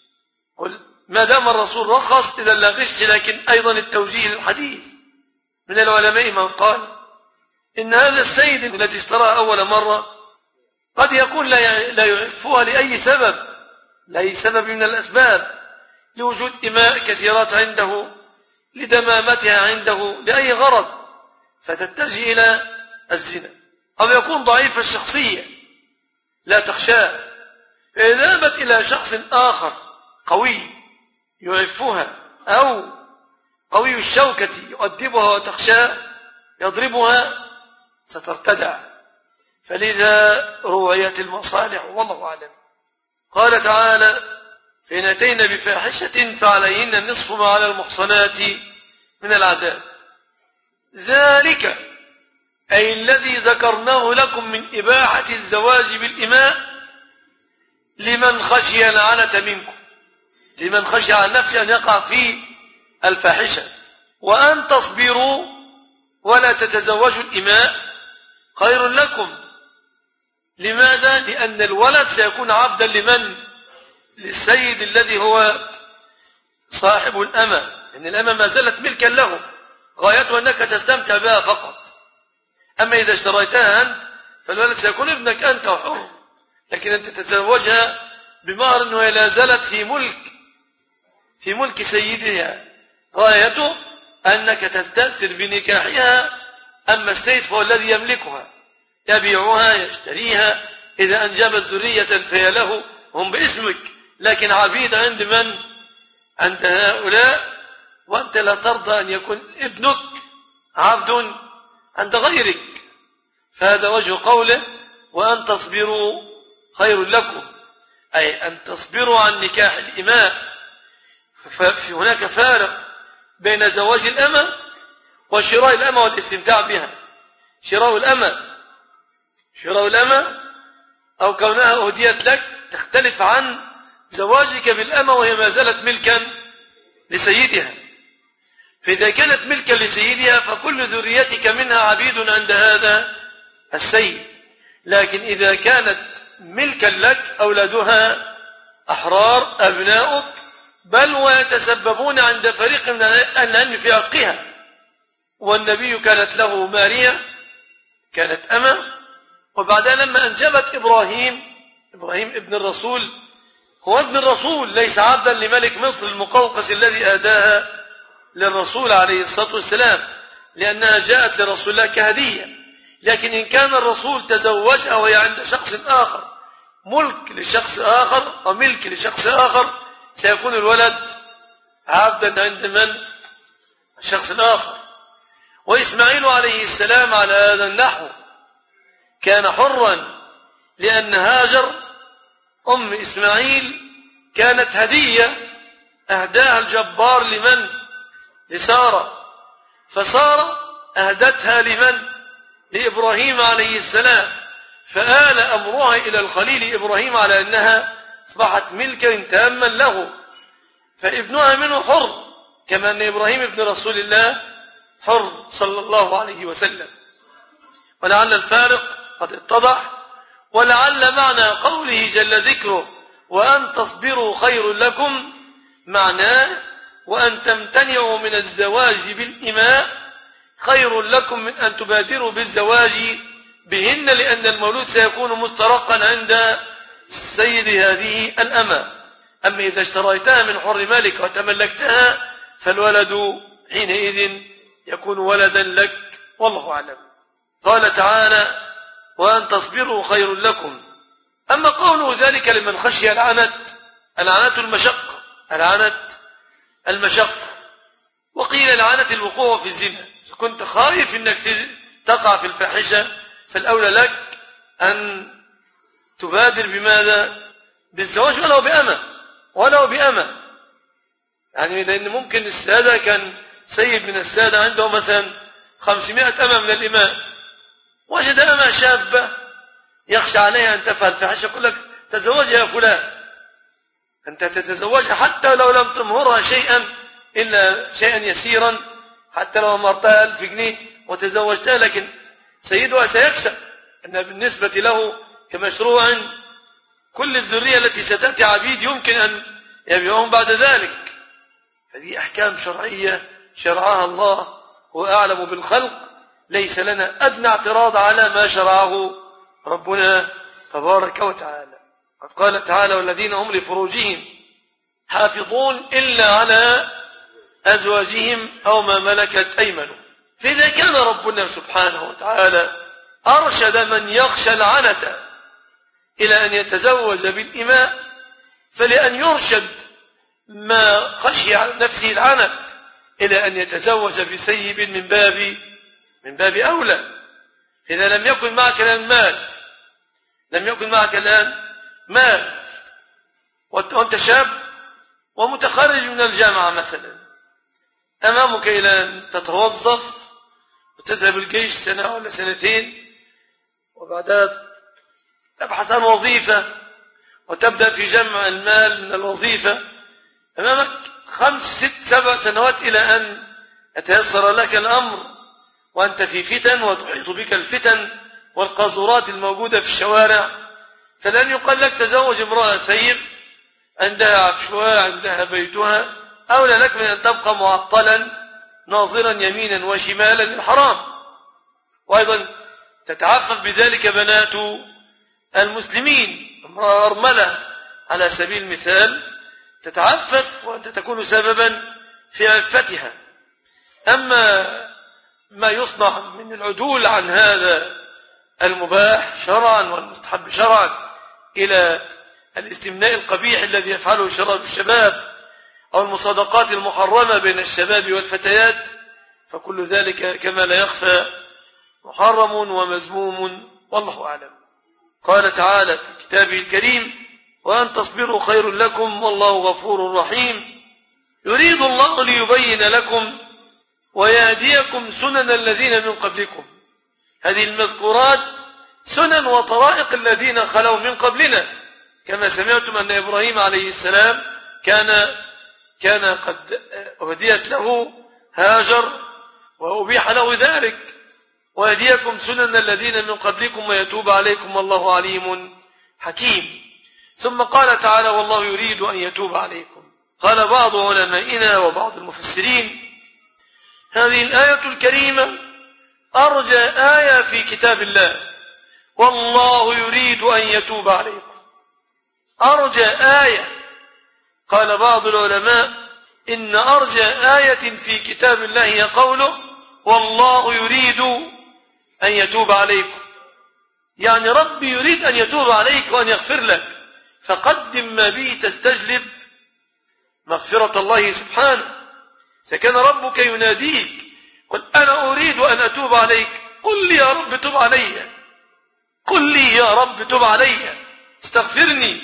Speaker 4: ما دام الرسول رخص إذا لا غش، لكن أيضا التوجيه للحديث. من العلماء من قال إن هذا السيد الذي اشتراها أول مرة قد يكون لا يعفها لأي سبب، لأي سبب من الأسباب، لوجود إماء كثيرات عنده، لدمامتها عنده، لأي غرض، فتتجه إلى الزنا. أو يكون ضعيف الشخصية لا تخشاه، فإذا ذهبت إلى شخص آخر قوي يعفها، أو قوي الشوكة يؤدبها وتخشاه يضربها، سترتدع. فلذا رويت المصالح، والله أعلم. قال تعالى: فإن أتين بفاحشة فعليهن نصف ما على المحصنات من العذاب. ذلك أي الذي ذكرناه لكم من إباحة الزواج بالإماء لمن خشي العنة منكم، لمن خشي عن نفسه أن يقع في الفاحشة. وأن تصبروا ولا تتزوجوا الإماء خير لكم. لماذا؟ لأن الولد سيكون عبدا لمن؟ للسيد الذي هو صاحب الأمة، لأن الأمة ما زالت ملكا له، غايته أنك تستمتع بها فقط. أما إذا اشتريتها أنت فالولد سيكون ابنك أنت وحر، لكن أنت تتزوجها بمهر وهي لا زالت في ملك سيدها، غايته أنك تستأثر بنكاحها. أما السيد فهو الذي يملكها، يبيعها يشتريها، إذا أنجبت ذرية فهي له، هم باسمك، لكن عبيد عند من؟ عند هؤلاء. وأنت لا ترضى أن يكون ابنك عبد عند غيرك. فهذا وجه قوله: وأن تصبروا خير لكم، أي أن تصبروا عن نكاح الإماء. فهناك فارق بين زواج الأمة وشراء الأمة والاستمتاع بها. شراء الأمة أو كونها أهديت لك تختلف عن زواجك بالأمة وهي ما زالت ملكا لسيدها. فإذا كانت ملكا لسيدها فكل ذريتك منها عبيد عند هذا السيد. لكن إذا كانت ملكا لك، أولادها أحرار أبناؤك، بل ويتسببون عند فريق من العلم في حقها. والنبي كانت له ماريا، كانت أمة، وبعدها لما أنجبت إبراهيم ابن الرسول، هو ابن الرسول ليس عبدا لملك مصر المقوقس الذي أهداها للرسول عليه الصلاة والسلام، لأنها جاءت لرسول الله كهدية. لكن إن كان الرسول تزوجها وهي عند شخص آخر، ملك لشخص آخر أو ملك لشخص آخر، سيكون الولد عبدا عند من؟ الشخص الآخر. وإسماعيل عليه السلام على هذا النحو كان حرا، لأن هاجر أم إسماعيل كانت هدية أهداها الجبار لمن؟ لسارة، فسارة أهدتها لمن؟ لإبراهيم عليه السلام، فآل أمرها إلى الخليل إبراهيم على أنها أصبحت ملكا تاما له، فابنها منه حر، كما أن إبراهيم ابن رسول الله حر صلى الله عليه وسلم. ولعل الفارق قد اتضح، ولعل معنى قوله جل ذكره وأن تصبروا خير لكم معناه وأن تمتنعوا من الزواج بالإماء خير لكم من أن تبادروا بالزواج بهن، لأن المولود سيكون مسترقا عند سيد هذه الأمة. أما إذا اشتريتها من حر مالك وتملكتها فالولد حينئذ يكون ولدا لك، والله أعلم. قال تعالى وأن تصبروا خير لكم. أما قوله ذلك لمن خشي العنت المشقة، وقيل العنت الوقوع في الزنا. كنت خايف أنك تقع في الفاحشة فالأولى لك أن تبادر بماذا؟ بالزواج ولو بأمة. يعني لأن ممكن السادة كان سيد من السادة عنده مثلا 500 أمة من الإماء، وجد أمة شابة يخشى عليها أن تفعل فاحشة، يقول لك تزوجها يا فلان، أنت تتزوجها حتى لو لم تمهرها شيئا إلا شيئا يسيرا، حتى لو أمرتها 1000 جنيه وتزوجتها، لكن سيدها سيكسب أن بالنسبة له كمشروع كل الذرية التي ستأتي عبيد يمكن أن يبيعهم بعد ذلك. هذه أحكام شرعية شرعها الله، هو أعلم بالخلق، ليس لنا أدنى اعتراض على ما شرعه ربنا تبارك وتعالى. قد قال تعالى والذين هم لفروجهم حافظون إلا على أزواجهم أو ما ملكت أيمانهم. فإذا كان ربنا سبحانه وتعالى أرشد من يخشى العنة إلى أن يتزوج بالإماء، فلأن يرشد ما خشي على نفسه العنة إلى أن يتزوج بسيب من باب أولى. إذا لم يكن معك الآن مال وأنت شاب ومتخرج من الجامعة مثلا، أمامك إلى أن تتوظف وتذهب الجيش سنة ولا سنتين، وبعدها تبحث عن وظيفة وتبدأ في جمع المال من الوظيفة، أمامك 5 6 7 سنوات إلى أن يتيسر لك الأمر، وأنت في فتن وتحيط بك الفتن والقاذورات الموجودة في الشوارع، فلن يقال لك تزوج امرأة سيب عندها عفشها عندها بيتها، أولى لك من أن تبقى معطلا ناظرا يمينا وشمالا للحرام. وأيضا تتعفف بذلك بنات المسلمين، امرأة أرملة على سبيل المثال تتعفف وأنت تكون سببا في عفتها. أما ما يصنع من العدول عن هذا المباح شرعا والمستحب شرعا إلى الاستمناء القبيح الذي يفعله شباب الشباب أو المصادقات المحرمة بين الشباب والفتيات، فكل ذلك كما لا يخفى محرم ومذموم، والله أعلم. قال تعالى في كتابه الكريم وأن تصبروا خير لكم والله غفور رحيم، يريد الله ليبين لكم ويهديكم سنن الذين من قبلكم. هذه المذكورات سنن وطرائق الذين خلوا من قبلنا، كما سمعتم أن إبراهيم عليه السلام كان قد أهديت له هاجر وأبيح له ذلك، ويهديكم سنن الذين من قبلكم ويتوب عليكم والله عليم حكيم. ثم قال تعالى والله يريد أن يتوب عليكم. قال بعض علمائنا وبعض المفسرين هذه الآية الكريمة أرجى آية في كتاب الله، والله يريد أن يتوب عليكم، أرجى آية. قال بعض العلماء إن أرجى آية في كتاب الله هي قوله والله يريد أن يتوب عليكم، يعني ربي يريد أن يتوب عليك وأن يغفر لك، فقدم ما به تستجلب مغفرة الله سبحانه. فكان ربك يناديك قل أنا أريد أن أتوب عليك، قل لي يا رب تب علي، قل لي يا رب تب علي استغفرني.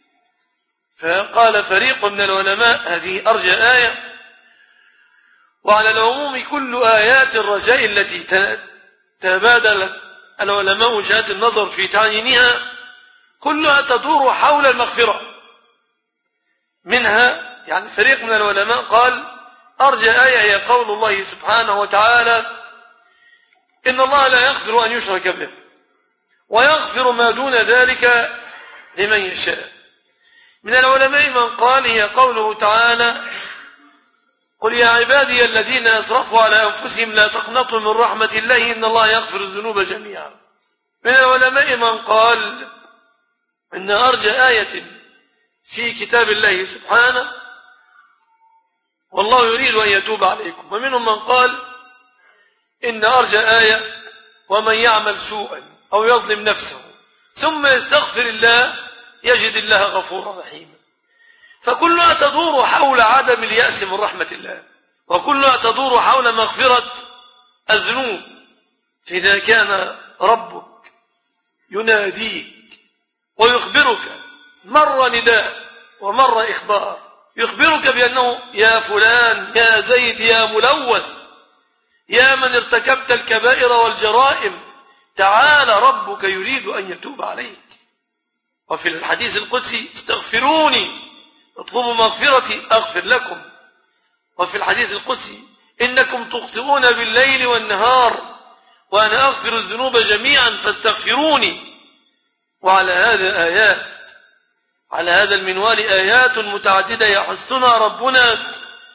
Speaker 4: فقال فريق من العلماء هذه أرجى آية. وعلى العموم كل آيات الرجاء التي تبادل العلماء وجهات النظر في تعيينها كلها تدور حول المغفرة. منها يعني فريق من العلماء قال أرجى آية هي قول الله سبحانه وتعالى إن الله لا يغفر أن يشرك به ويغفر ما دون ذلك لمن يشاء. من العلماء من قال هي قوله تعالى قل يا عبادي الذين أسرفوا على أنفسهم لا تقنطوا من رحمة الله إن الله يغفر الذنوب جميعا. من العلماء من قال إن أرجى آية في كتاب الله سبحانه والله يريد أن يتوب عليكم. ومنهم من قال إن أرجى آية ومن يعمل سوءا أو يظلم نفسه ثم يستغفر الله يجد الله غفورا رحيما. فكلها تدور حول عدم اليأس من رحمة الله، وكلها تدور حول مغفرة الذنوب. فإذا كان ربك يناديك ويخبرك مر نداء ومر إخبار، يخبرك بأنه يا فلان يا زيد يا ملوث يا من ارتكبت الكبائر والجرائم تعال ربك يريد أن يتوب عليك. وفي الحديث القدسي استغفروني اطلبوا مغفرتي أغفر لكم. وفي الحديث القدسي إنكم تخطئون بالليل والنهار وأنا أغفر الذنوب جميعا فاستغفروني. وعلى هذا آيات، على هذا المنوال آيات متعددة يحثنا ربنا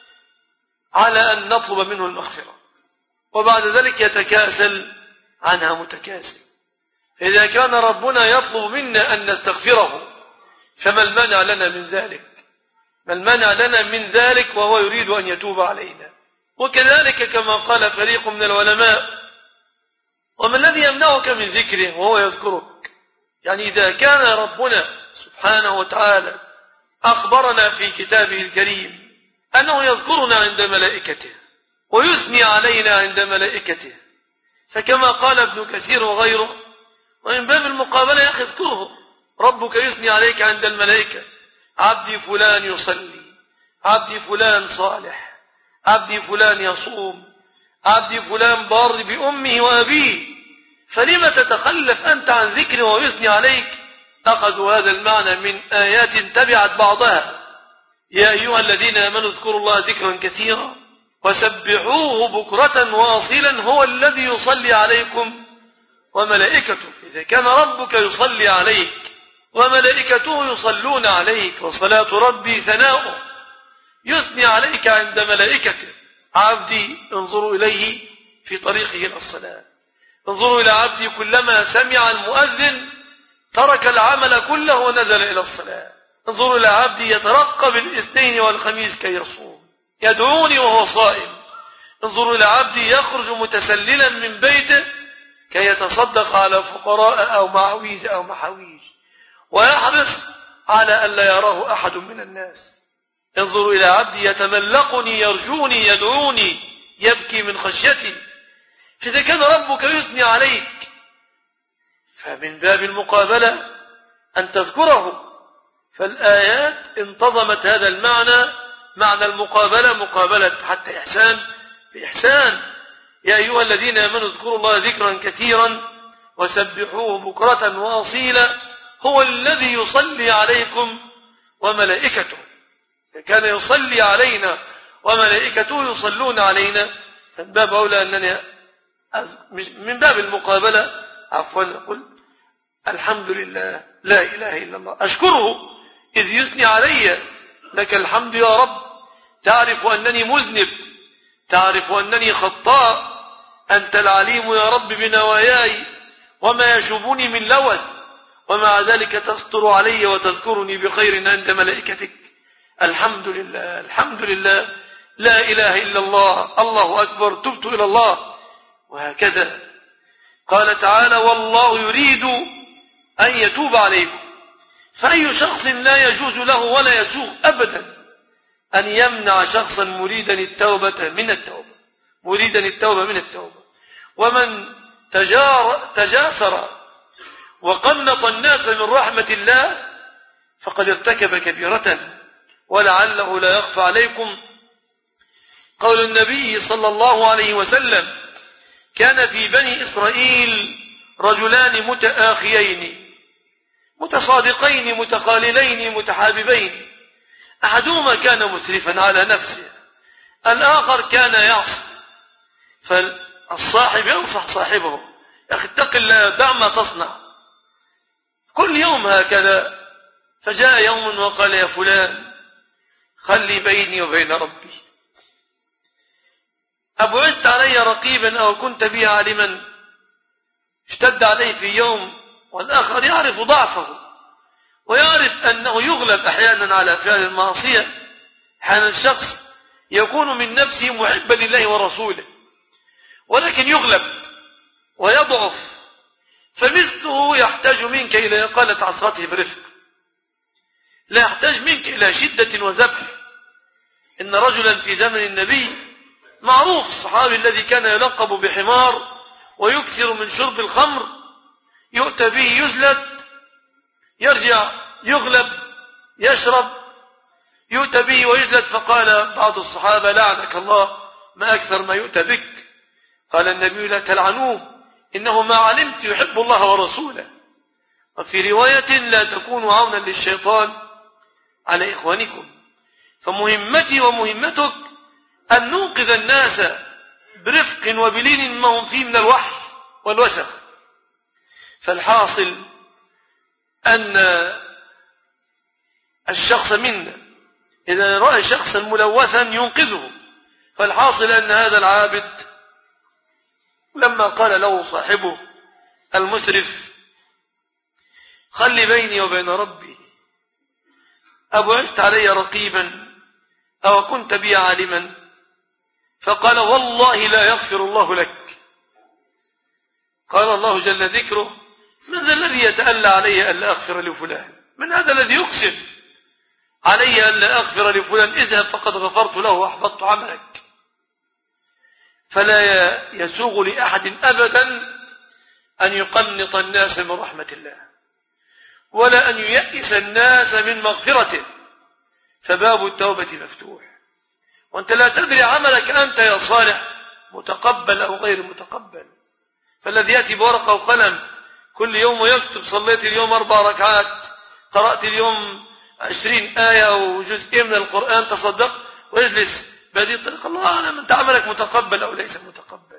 Speaker 4: على أن نطلب منه المغفرة، وبعد ذلك يتكاسل عنها متكاسل. إذا كان ربنا يطلب منا أن نستغفره فما المانع لنا من ذلك؟ ما المانع لنا من ذلك وهو يريد أن يتوب علينا؟ وكذلك كما قال فريق من العلماء وما الذي يمنعك من ذكره وهو يذكرك؟ يعني إذا كان ربنا سبحانه وتعالى أخبرنا في كتابه الكريم أنه يذكرنا عند ملائكته ويثني علينا عند ملائكته، فكما قال ابن كثير وغيره ومن باب المقابلة يا أخي اذكره، ربك يثني عليك عند الملائكة عبدي فلان يصلي، عبدي فلان صالح، عبدي فلان يصوم، عبدي فلان بار بأمه وأبيه، فلما تتخلف أنت عن ذكره ويثني عليك؟ أخذوا هذا المعنى من آيات تبعت بعضها يا أيها الذين آمنوا اذكروا الله ذكرا كثيرا وسبحوه بكرة واصيلا هو الذي يصلي عليكم وملائكته. إذا كان ربك يصلي عليك وملائكته يصلون عليك وصلاة ربي ثناؤه يثني عليك عند ملائكته، عبدي انظروا إليه في طريقه إلى الصلاة، انظروا إلى عبدي كلما سمع المؤذن ترك العمل كله ونزل إلى الصلاة، انظروا إلى عبدي يترقب الاثنين والخميس كي يصوم يدعوني وهو صائم، انظروا إلى عبدي يخرج متسللا من بيته كي يتصدق على فقراء أو معويز أو محاويج ويحرص على ألا يراه أحد من الناس، انظروا إلى عبدي يتملقني يرجوني يدعوني يبكي من خشيتي. فإذا كان ربك يثني عليك فمن باب المقابلة أن تذكره. فالآيات انتظمت هذا المعنى، معنى المقابلة، مقابلة حتى إحسان بإحسان. يا أيها الذين آمنوا اذكروا الله ذكرا كثيرا وسبحوه بكرة وأصيلا هو الذي يصلي عليكم وملائكته. كان يصلي علينا وملائكته يصلون علينا، من باب أولى أنني من باب المقابلة عفوا نقول الحمد لله لا إله إلا الله. أشكره إذ يثني علي، لك الحمد يا رب، تعرف أنني مذنب، تعرف أنني خطاء، أنت العليم يا رب بنواياي وما يشوبني من لوث، ومع ذلك تستر علي وتذكرني بخير عند ملائكتك. الحمد لله الحمد لله لا إله إلا الله، الله أكبر، تبت إلى الله. وهكذا قال تعالى: والله يريد أن يتوب عليكم. فأي شخص لا يجوز له ولا يسوغ أبدا أن يمنع شخصا مريدا التوبة من التوبة، مريدا التوبة من التوبة. ومن تجاسر وقنط الناس من رحمة الله فقد ارتكب كبيرة. ولعله لا يخفى عليكم قول النبي صلى الله عليه وسلم: كان في بني إسرائيل رجلان متآخيين متصادقين متخاللين متحاببين، أحدهما كان مسرفا على نفسه، الآخر كان يعصي. فالصاحب ينصح صاحبه: يا أخي اتق الله، دع ما تصنع. كل يوم هكذا. فجاء يوم وقال: يا فلان خلي بيني وبين ربي، أبعدت علي رقيبا أو كنت بي عالما. اشتد عليه في يوم، والآخر يعرف ضعفه ويعرف أنه يغلب أحيانا على فعل المعصية. حين الشخص يكون من نفسه محبا لله ورسوله ولكن يغلب ويضعف، فمثله يحتاج منك إلى إقالة عصاته برفق، لا يحتاج منك إلى شدة وذبح. إن رجلا في زمن النبي معروف، الصحابي الذي كان يلقب بحمار ويكثر من شرب الخمر، يؤتى به يجلد، يرجع يغلب يشرب، يؤتى به ويجلد. فقال بعض الصحابة: لعنك الله، ما أكثر ما يؤتى بك. قال النبي: لا تلعنوه، إنه ما علمت يحب الله ورسوله. وفي رواية: لا تكونوا عونا للشيطان على إخوانكم. فمهمتي ومهمتك أن ننقذ الناس برفق وبلين ما هم فيه من الوحي والوسخ. فالحاصل أن الشخص منا إذا رأى شخصا ملوثا ينقذه. فالحاصل أن هذا العابد لما قال له صاحبه المسرف: خلي بيني وبين ربي، أبعدت علي رقيبا أو كنت بي عالما، فقال: والله لا يغفر الله لك. قال الله جل ذكره: من ذا الذي يتألى علي ألا أغفر لفلان؟ من هذا الذي يقسم علي ألا أغفر لفلان؟ اذهب فقد غفرت له وأحبطت عملك. فلا يسوغ لأحد أبدا أن يقنط الناس من رحمة الله، ولا أن ييأس الناس من مغفرته، فباب التوبة مفتوح. وأنت لا تدري عملك أنت يا صالح متقبل أو غير متقبل. فالذي يأتي بورقة وقلم كل يوم ويكتب: صليت اليوم 4 ركعات، قرأت اليوم 20 آية أو جزء من القرآن، تصدق، ويجلس بهذه الطريقة، الله أعلم أنت عملك متقبل أو ليس متقبل.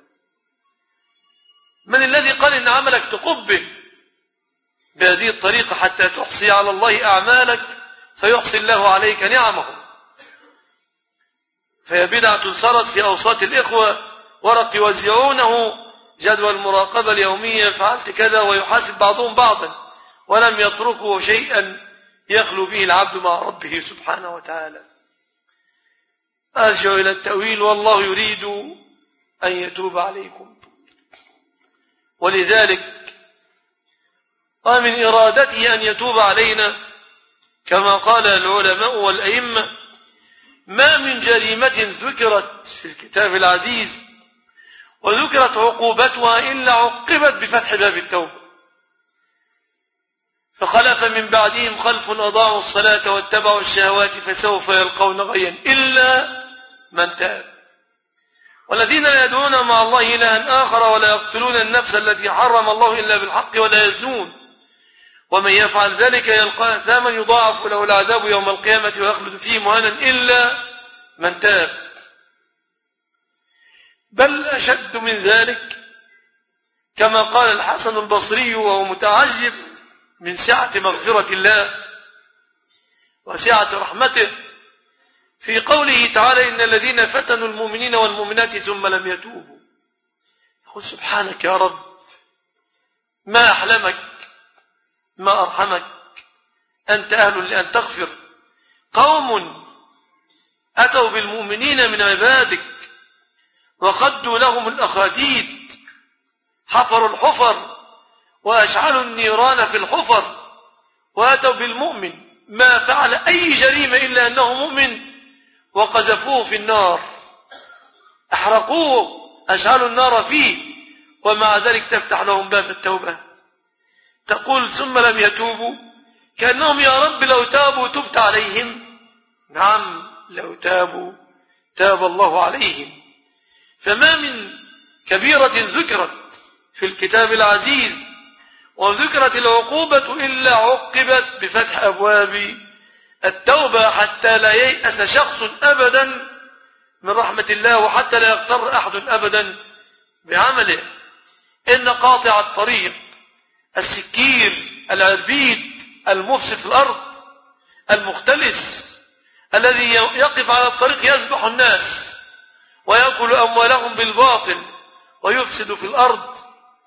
Speaker 4: من الذي قال إن عملك تقبل بهذه الطريقة حتى تحصي على الله أعمالك فيحصي الله عليك نعمه؟ فهي بدعة صارت في أوساط الإخوة، ورق يوزعونه، جدول المراقبة اليومية، فعلت كذا، ويحاسب بعضهم بعضا، ولم يتركوا شيئا يخلو به العبد مع ربه سبحانه وتعالى. أرجع إلى التأويل: والله يريد أن يتوب عليكم. ولذلك ومن إرادته أن يتوب علينا كما قال العلماء والأئمة: ما من جريمة ذكرت في الكتاب العزيز وذكرت عقوبتها إلا عقبت بفتح باب التوبة. فخلف من بعدهم خلف أضاعوا الصلاة واتبعوا الشهوات فسوف يلقون غيا إلا من تاب. والذين لا يدعون مع الله إلها آخر ولا يقتلون النفس التي حرم الله إلا بالحق ولا يزنون ومن يفعل ذلك يلقى أثاما يضاعف له العذاب يوم القيامة ويخلد فيه مهانا إلا من تاب. بل أشد من ذلك كما قال الحسن البصري وهو متعجب من سعة مغفرة الله وسعة رحمته في قوله تعالى إن الذين فتنوا المؤمنين والمؤمنات ثم لم يتوبوا. يقول سبحانك يا رب، ما أحلمك، ما أرحمك، أنت أهل لأن تغفر. قوم أتوا بالمؤمنين من عبادك وخدوا لهم الأخاديد، حفروا الحفر وأشعلوا النيران في الحفر، وأتوا بالمؤمن ما فعل أي جريمة إلا أنه مؤمن وقذفوه في النار، أحرقوه، أشعلوا النار فيه، ومع ذلك تفتح لهم باب التوبة. تقول ثم لم يتوبوا، كأنهم يا رب لو تابوا تبت عليهم. نعم لو تابوا تاب الله عليهم. فما من كبيرة ذكرت في الكتاب العزيز وذكرت العقوبة إلا عقبت بفتح أبواب التوبة، حتى لا ييأس شخص أبدا من رحمة الله، وحتى لا يغتر أحد أبدا بعمله. إن قاطع الطريق، السكير، العربيد، المفسد في الأرض، المختلس الذي يقف على الطريق يذبح الناس ويأكل أموالهم بالباطل ويفسد في الأرض،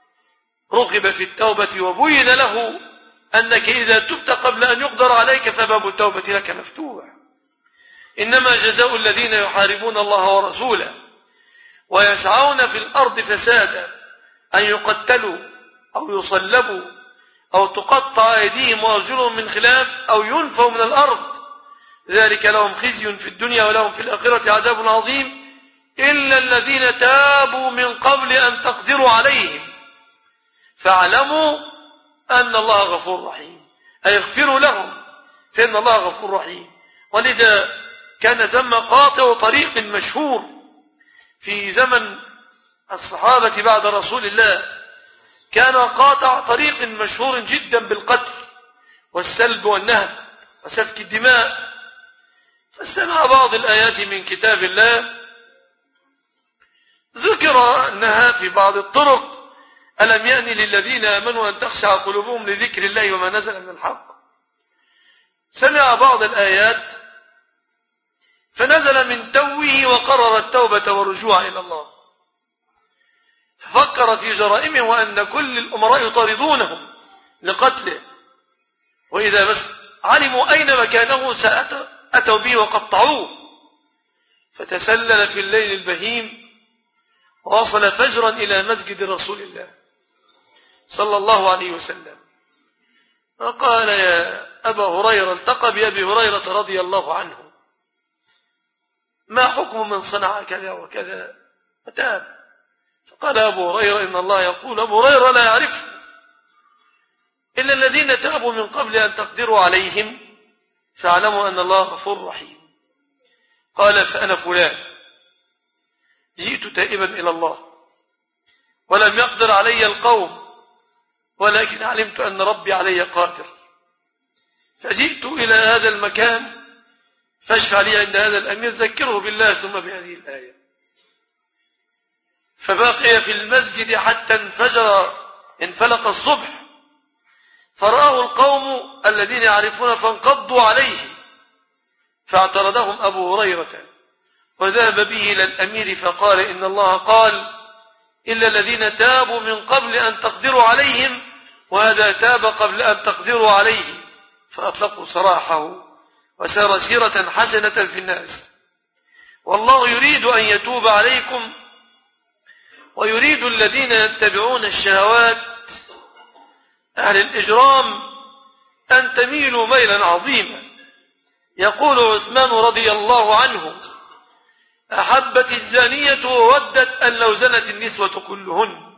Speaker 4: رغب في التوبة وبين له أنك إذا تبت قبل أن يقدر عليك فباب التوبة لك مفتوح. إنما جزاء الذين يحاربون الله ورسوله ويسعون في الأرض فسادا أن يقتلوا أو يصلبوا أو تقطع أيديهم وأرجلهم من خلاف أو ينفوا من الأرض، ذلك لهم خزي في الدنيا ولهم في الآخرة عذاب عظيم، إلا الذين تابوا من قبل أن تقدروا عليهم فاعلموا أن الله غفور رحيم، أي اغفروا لهم فإن الله غفور رحيم. ولذا كان ثم قاطع طريق مشهور في زمن الصحابة بعد رسول الله، كان قاطع طريق مشهور جدا بالقتل والسلب والنهب وسفك الدماء. فاستمع بعض الآيات من كتاب الله ذكر أنها في بعض الطرق ألم يأن للذين آمنوا أن تخشع قلوبهم لذكر الله وما نزل من الحق. سمع بعض الآيات فنزل من توه وقرر التوبة والرجوع إلى الله، ففكر في جرائمه وأن كل الأمراء يطاردونهم لقتله، وإذا بس علموا أين مكانه سأتوا به وقطعوه. فتسلل في الليل البهيم ووصل فجرا إلى مسجد رسول الله صلى الله عليه وسلم، وقال يا أبا هريرة، التقى بأبي هريرة رضي الله عنه، ما حكم من صنع كذا وكذا؟ فتاب. فقال أبو هريرة إن الله يقول، أبو هريرة لا يعرف إلا الذين تابوا من قبل أن تقدروا عليهم فاعلموا أن الله غفور رحيم. قال فأنا فلان جئت تائبا إلى الله ولم يقدر علي القوم، ولكن علمت أن ربي علي قادر، فجئت إلى هذا المكان فاشفع لي عند هذا الأمير، ذكره بالله ثم بهذه الآية. فبقي في المسجد حتى انفلق الصبح، فرآه القوم الذين يعرفون فانقضوا عليه، فاعترضهم أبو هريرة وذهب به إلى الأمير فقال إن الله قال إلا الذين تابوا من قبل أن تقدروا عليهم، وهذا تاب قبل أن تقدروا عليه، فأطلقوا سراحه وسار سيرة حسنة في الناس. والله يريد أن يتوب عليكم ويريد الذين يتبعون الشهوات أهل الإجرام أن تميلوا ميلا عظيما. يقول عثمان رضي الله عنه أحبت الزانية وودت أن لو زنت النسوة كلهن.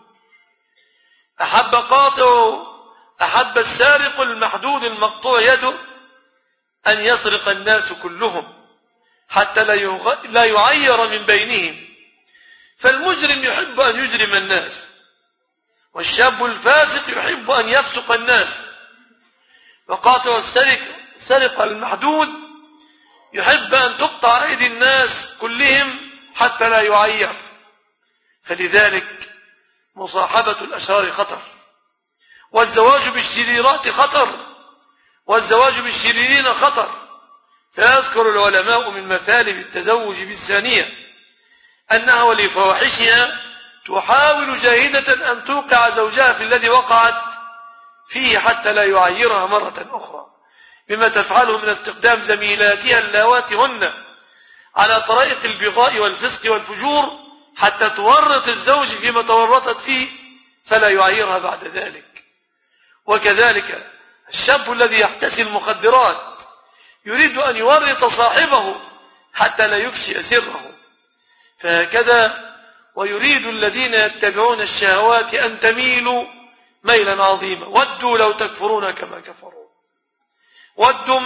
Speaker 4: أحب السارق المحدود المقطوع يده أن يسرق الناس كلهم حتى لا يعير من بينهم. فالمجرم يحب أن يجرم الناس، والشاب الفاسق يحب أن يفسق الناس، وقاطع السرق المحدود يحب أن تقطع أيدي الناس كلهم حتى لا يعير. فلذلك مصاحبة الأشرار خطر، والزواج بالشريرات خطر، والزواج بالشريرين خطر. فيذكر العلماء من مثالب التزوج بالزانية أنها ولفواحشها تحاول جاهدة أن توقع زوجها في الذي وقعت فيه حتى لا يعيرها مرة أخرى، بما تفعله من استخدام زميلاتها اللواتي هن على طريقة البغاء والفسق والفجور حتى تورط الزوج فيما تورطت فيه فلا يعيرها بعد ذلك. وكذلك الشاب الذي يحتسي المخدرات يريد أن يورط صاحبه حتى لا يفشي سره. فهكذا ويريد الذين يتبعون الشهوات أن تميلوا ميلا عظيما. ودوا لو تكفرون كما كفروا، ودوا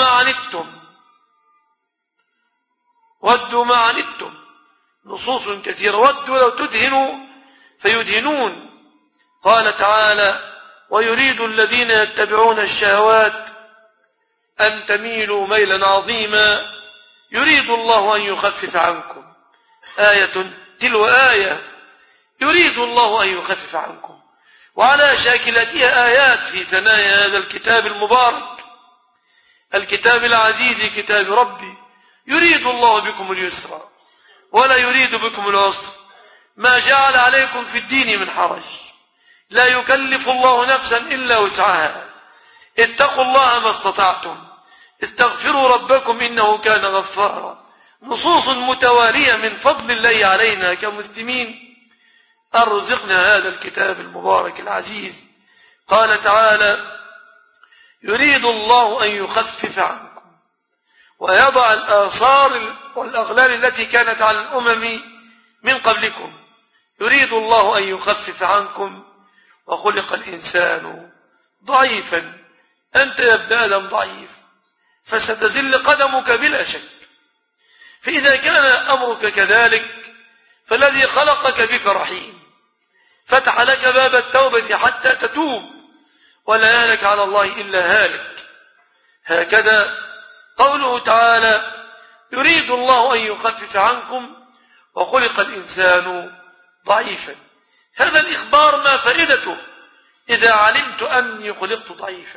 Speaker 4: ما عنتم، نصوص كثيرة. ودوا لو تدهنوا فيدهنون. قال تعالى: ويريد الذين يتبعون الشهوات أن تميلوا ميلا عظيما يريد الله أن يخفف عنكم. آية تلو آية، يريد الله أن يخفف عنكم. وعلى شاكلتها آيات في ثنايا هذا الكتاب المبارك، الكتاب العزيز، كتاب ربي. يريد الله بكم اليسر ولا يريد بكم العسر، ما جعل عليكم في الدين من حرج، لا يكلف الله نفسا إلا وسعها. اتقوا الله ما استطعتم، استغفروا ربكم إنه كان غفارا. نصوص متوالية من فضل الله علينا كمسلمين أن رزقنا هذا الكتاب المبارك العزيز. قال تعالى: يريد الله أن يخفف عنكم ويضع الآثار والأغلال التي كانت على الأمم من قبلكم. يريد الله أن يخفف عنكم وخلق الإنسان ضعيفا. أنت يا ابن آدم ضعيف، فستزل قدمك بلا شك. فإذا كان أمرك كذلك فالذي خلقك بك رحيم، فتح لك باب التوبة حتى تتوب، ولا يهلك على الله إلا هالك. هكذا قوله تعالى: يريد الله أن يخفف عنكم وخلق الإنسان ضعيفا. هذا الإخبار ما فائدته إذا علمت أني خلقت ضعيفا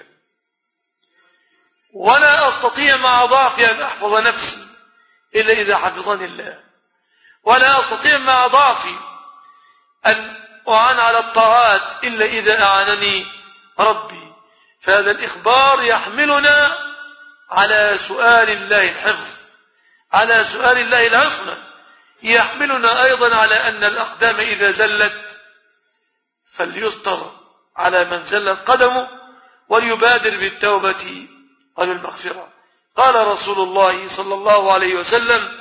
Speaker 4: ولا أستطيع مع ضعفي أن أحفظ نفسي إلا إذا حفظني الله، ولا أستطيع مع ضعفي أن أعان على الطاعات إلا إذا أعانني ربي. فهذا الإخبار يحملنا على سؤال الله الحفظ، على سؤال الله العصمة. يحملنا أيضا على أن الأقدام إذا زلت فليستر على من زلت قدمه وليبادر بالتوبة والمغفرة. قال رسول الله صلى الله عليه وسلم: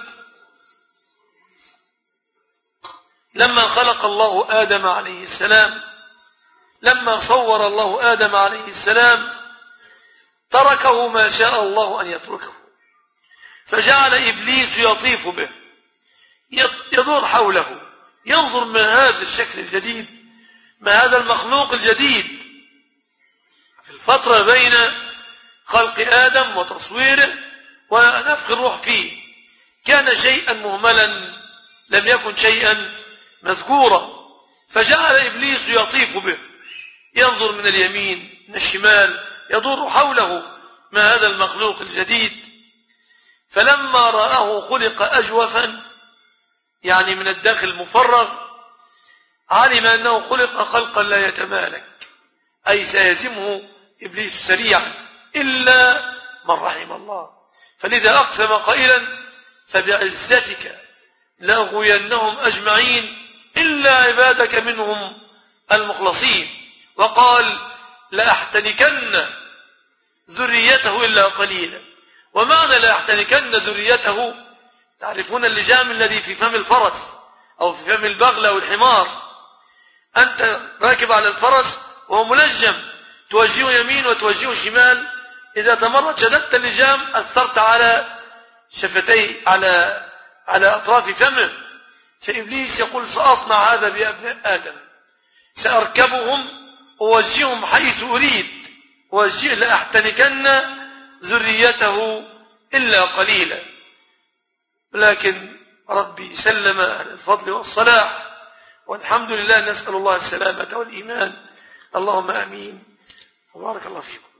Speaker 4: لما خلق الله آدم عليه السلام، لما صور الله آدم عليه السلام تركه ما شاء الله أن يتركه، فجعل إبليس يطيف به، يدور حوله، ينظر ما هذا الشكل الجديد، ما هذا المخلوق الجديد. في الفترة بين خلق آدم وتصويره ونفخ الروح فيه كان شيئا مهملا، لم يكن شيئا مذكورا. فجعل إبليس يطيف به، ينظر من اليمين من الشمال، يدور حوله ما هذا المخلوق الجديد. فلما رآه خلق أجوفا، يعني من الداخل مفرغ، علم أنه خلق خلقا لا يتمالك، أي سيزمه إبليس سريعا إلا من رحم الله. فلذا أقسم قائلا: فبعزتك لأغوينهم أجمعين إلا عبادك منهم المخلصين. وقال: لأحتنكن ذريته إلا قليلا. ومعنى لأحتنكن ذريته، تعرفون اللجام الذي في فم الفرس أو في فم البغل أو الحمار، أنت راكب على الفرس وهو ملجم، توجهه يمين وتوجهه شمال، إذا تمرت شددت اللجام أثرت على شفتيه، على أطراف فمه. فإبليس يقول: سأصنع هذا بأبناء آدم، سأركبهم أوجههم حيث أريد، لأحتنكن ذريته إلا قليلا. لكن ربي سلم أهل الفضل والصلاح، والحمد لله، نسأل الله السلامة والإيمان. اللهم آمين. وبارك الله فيكم.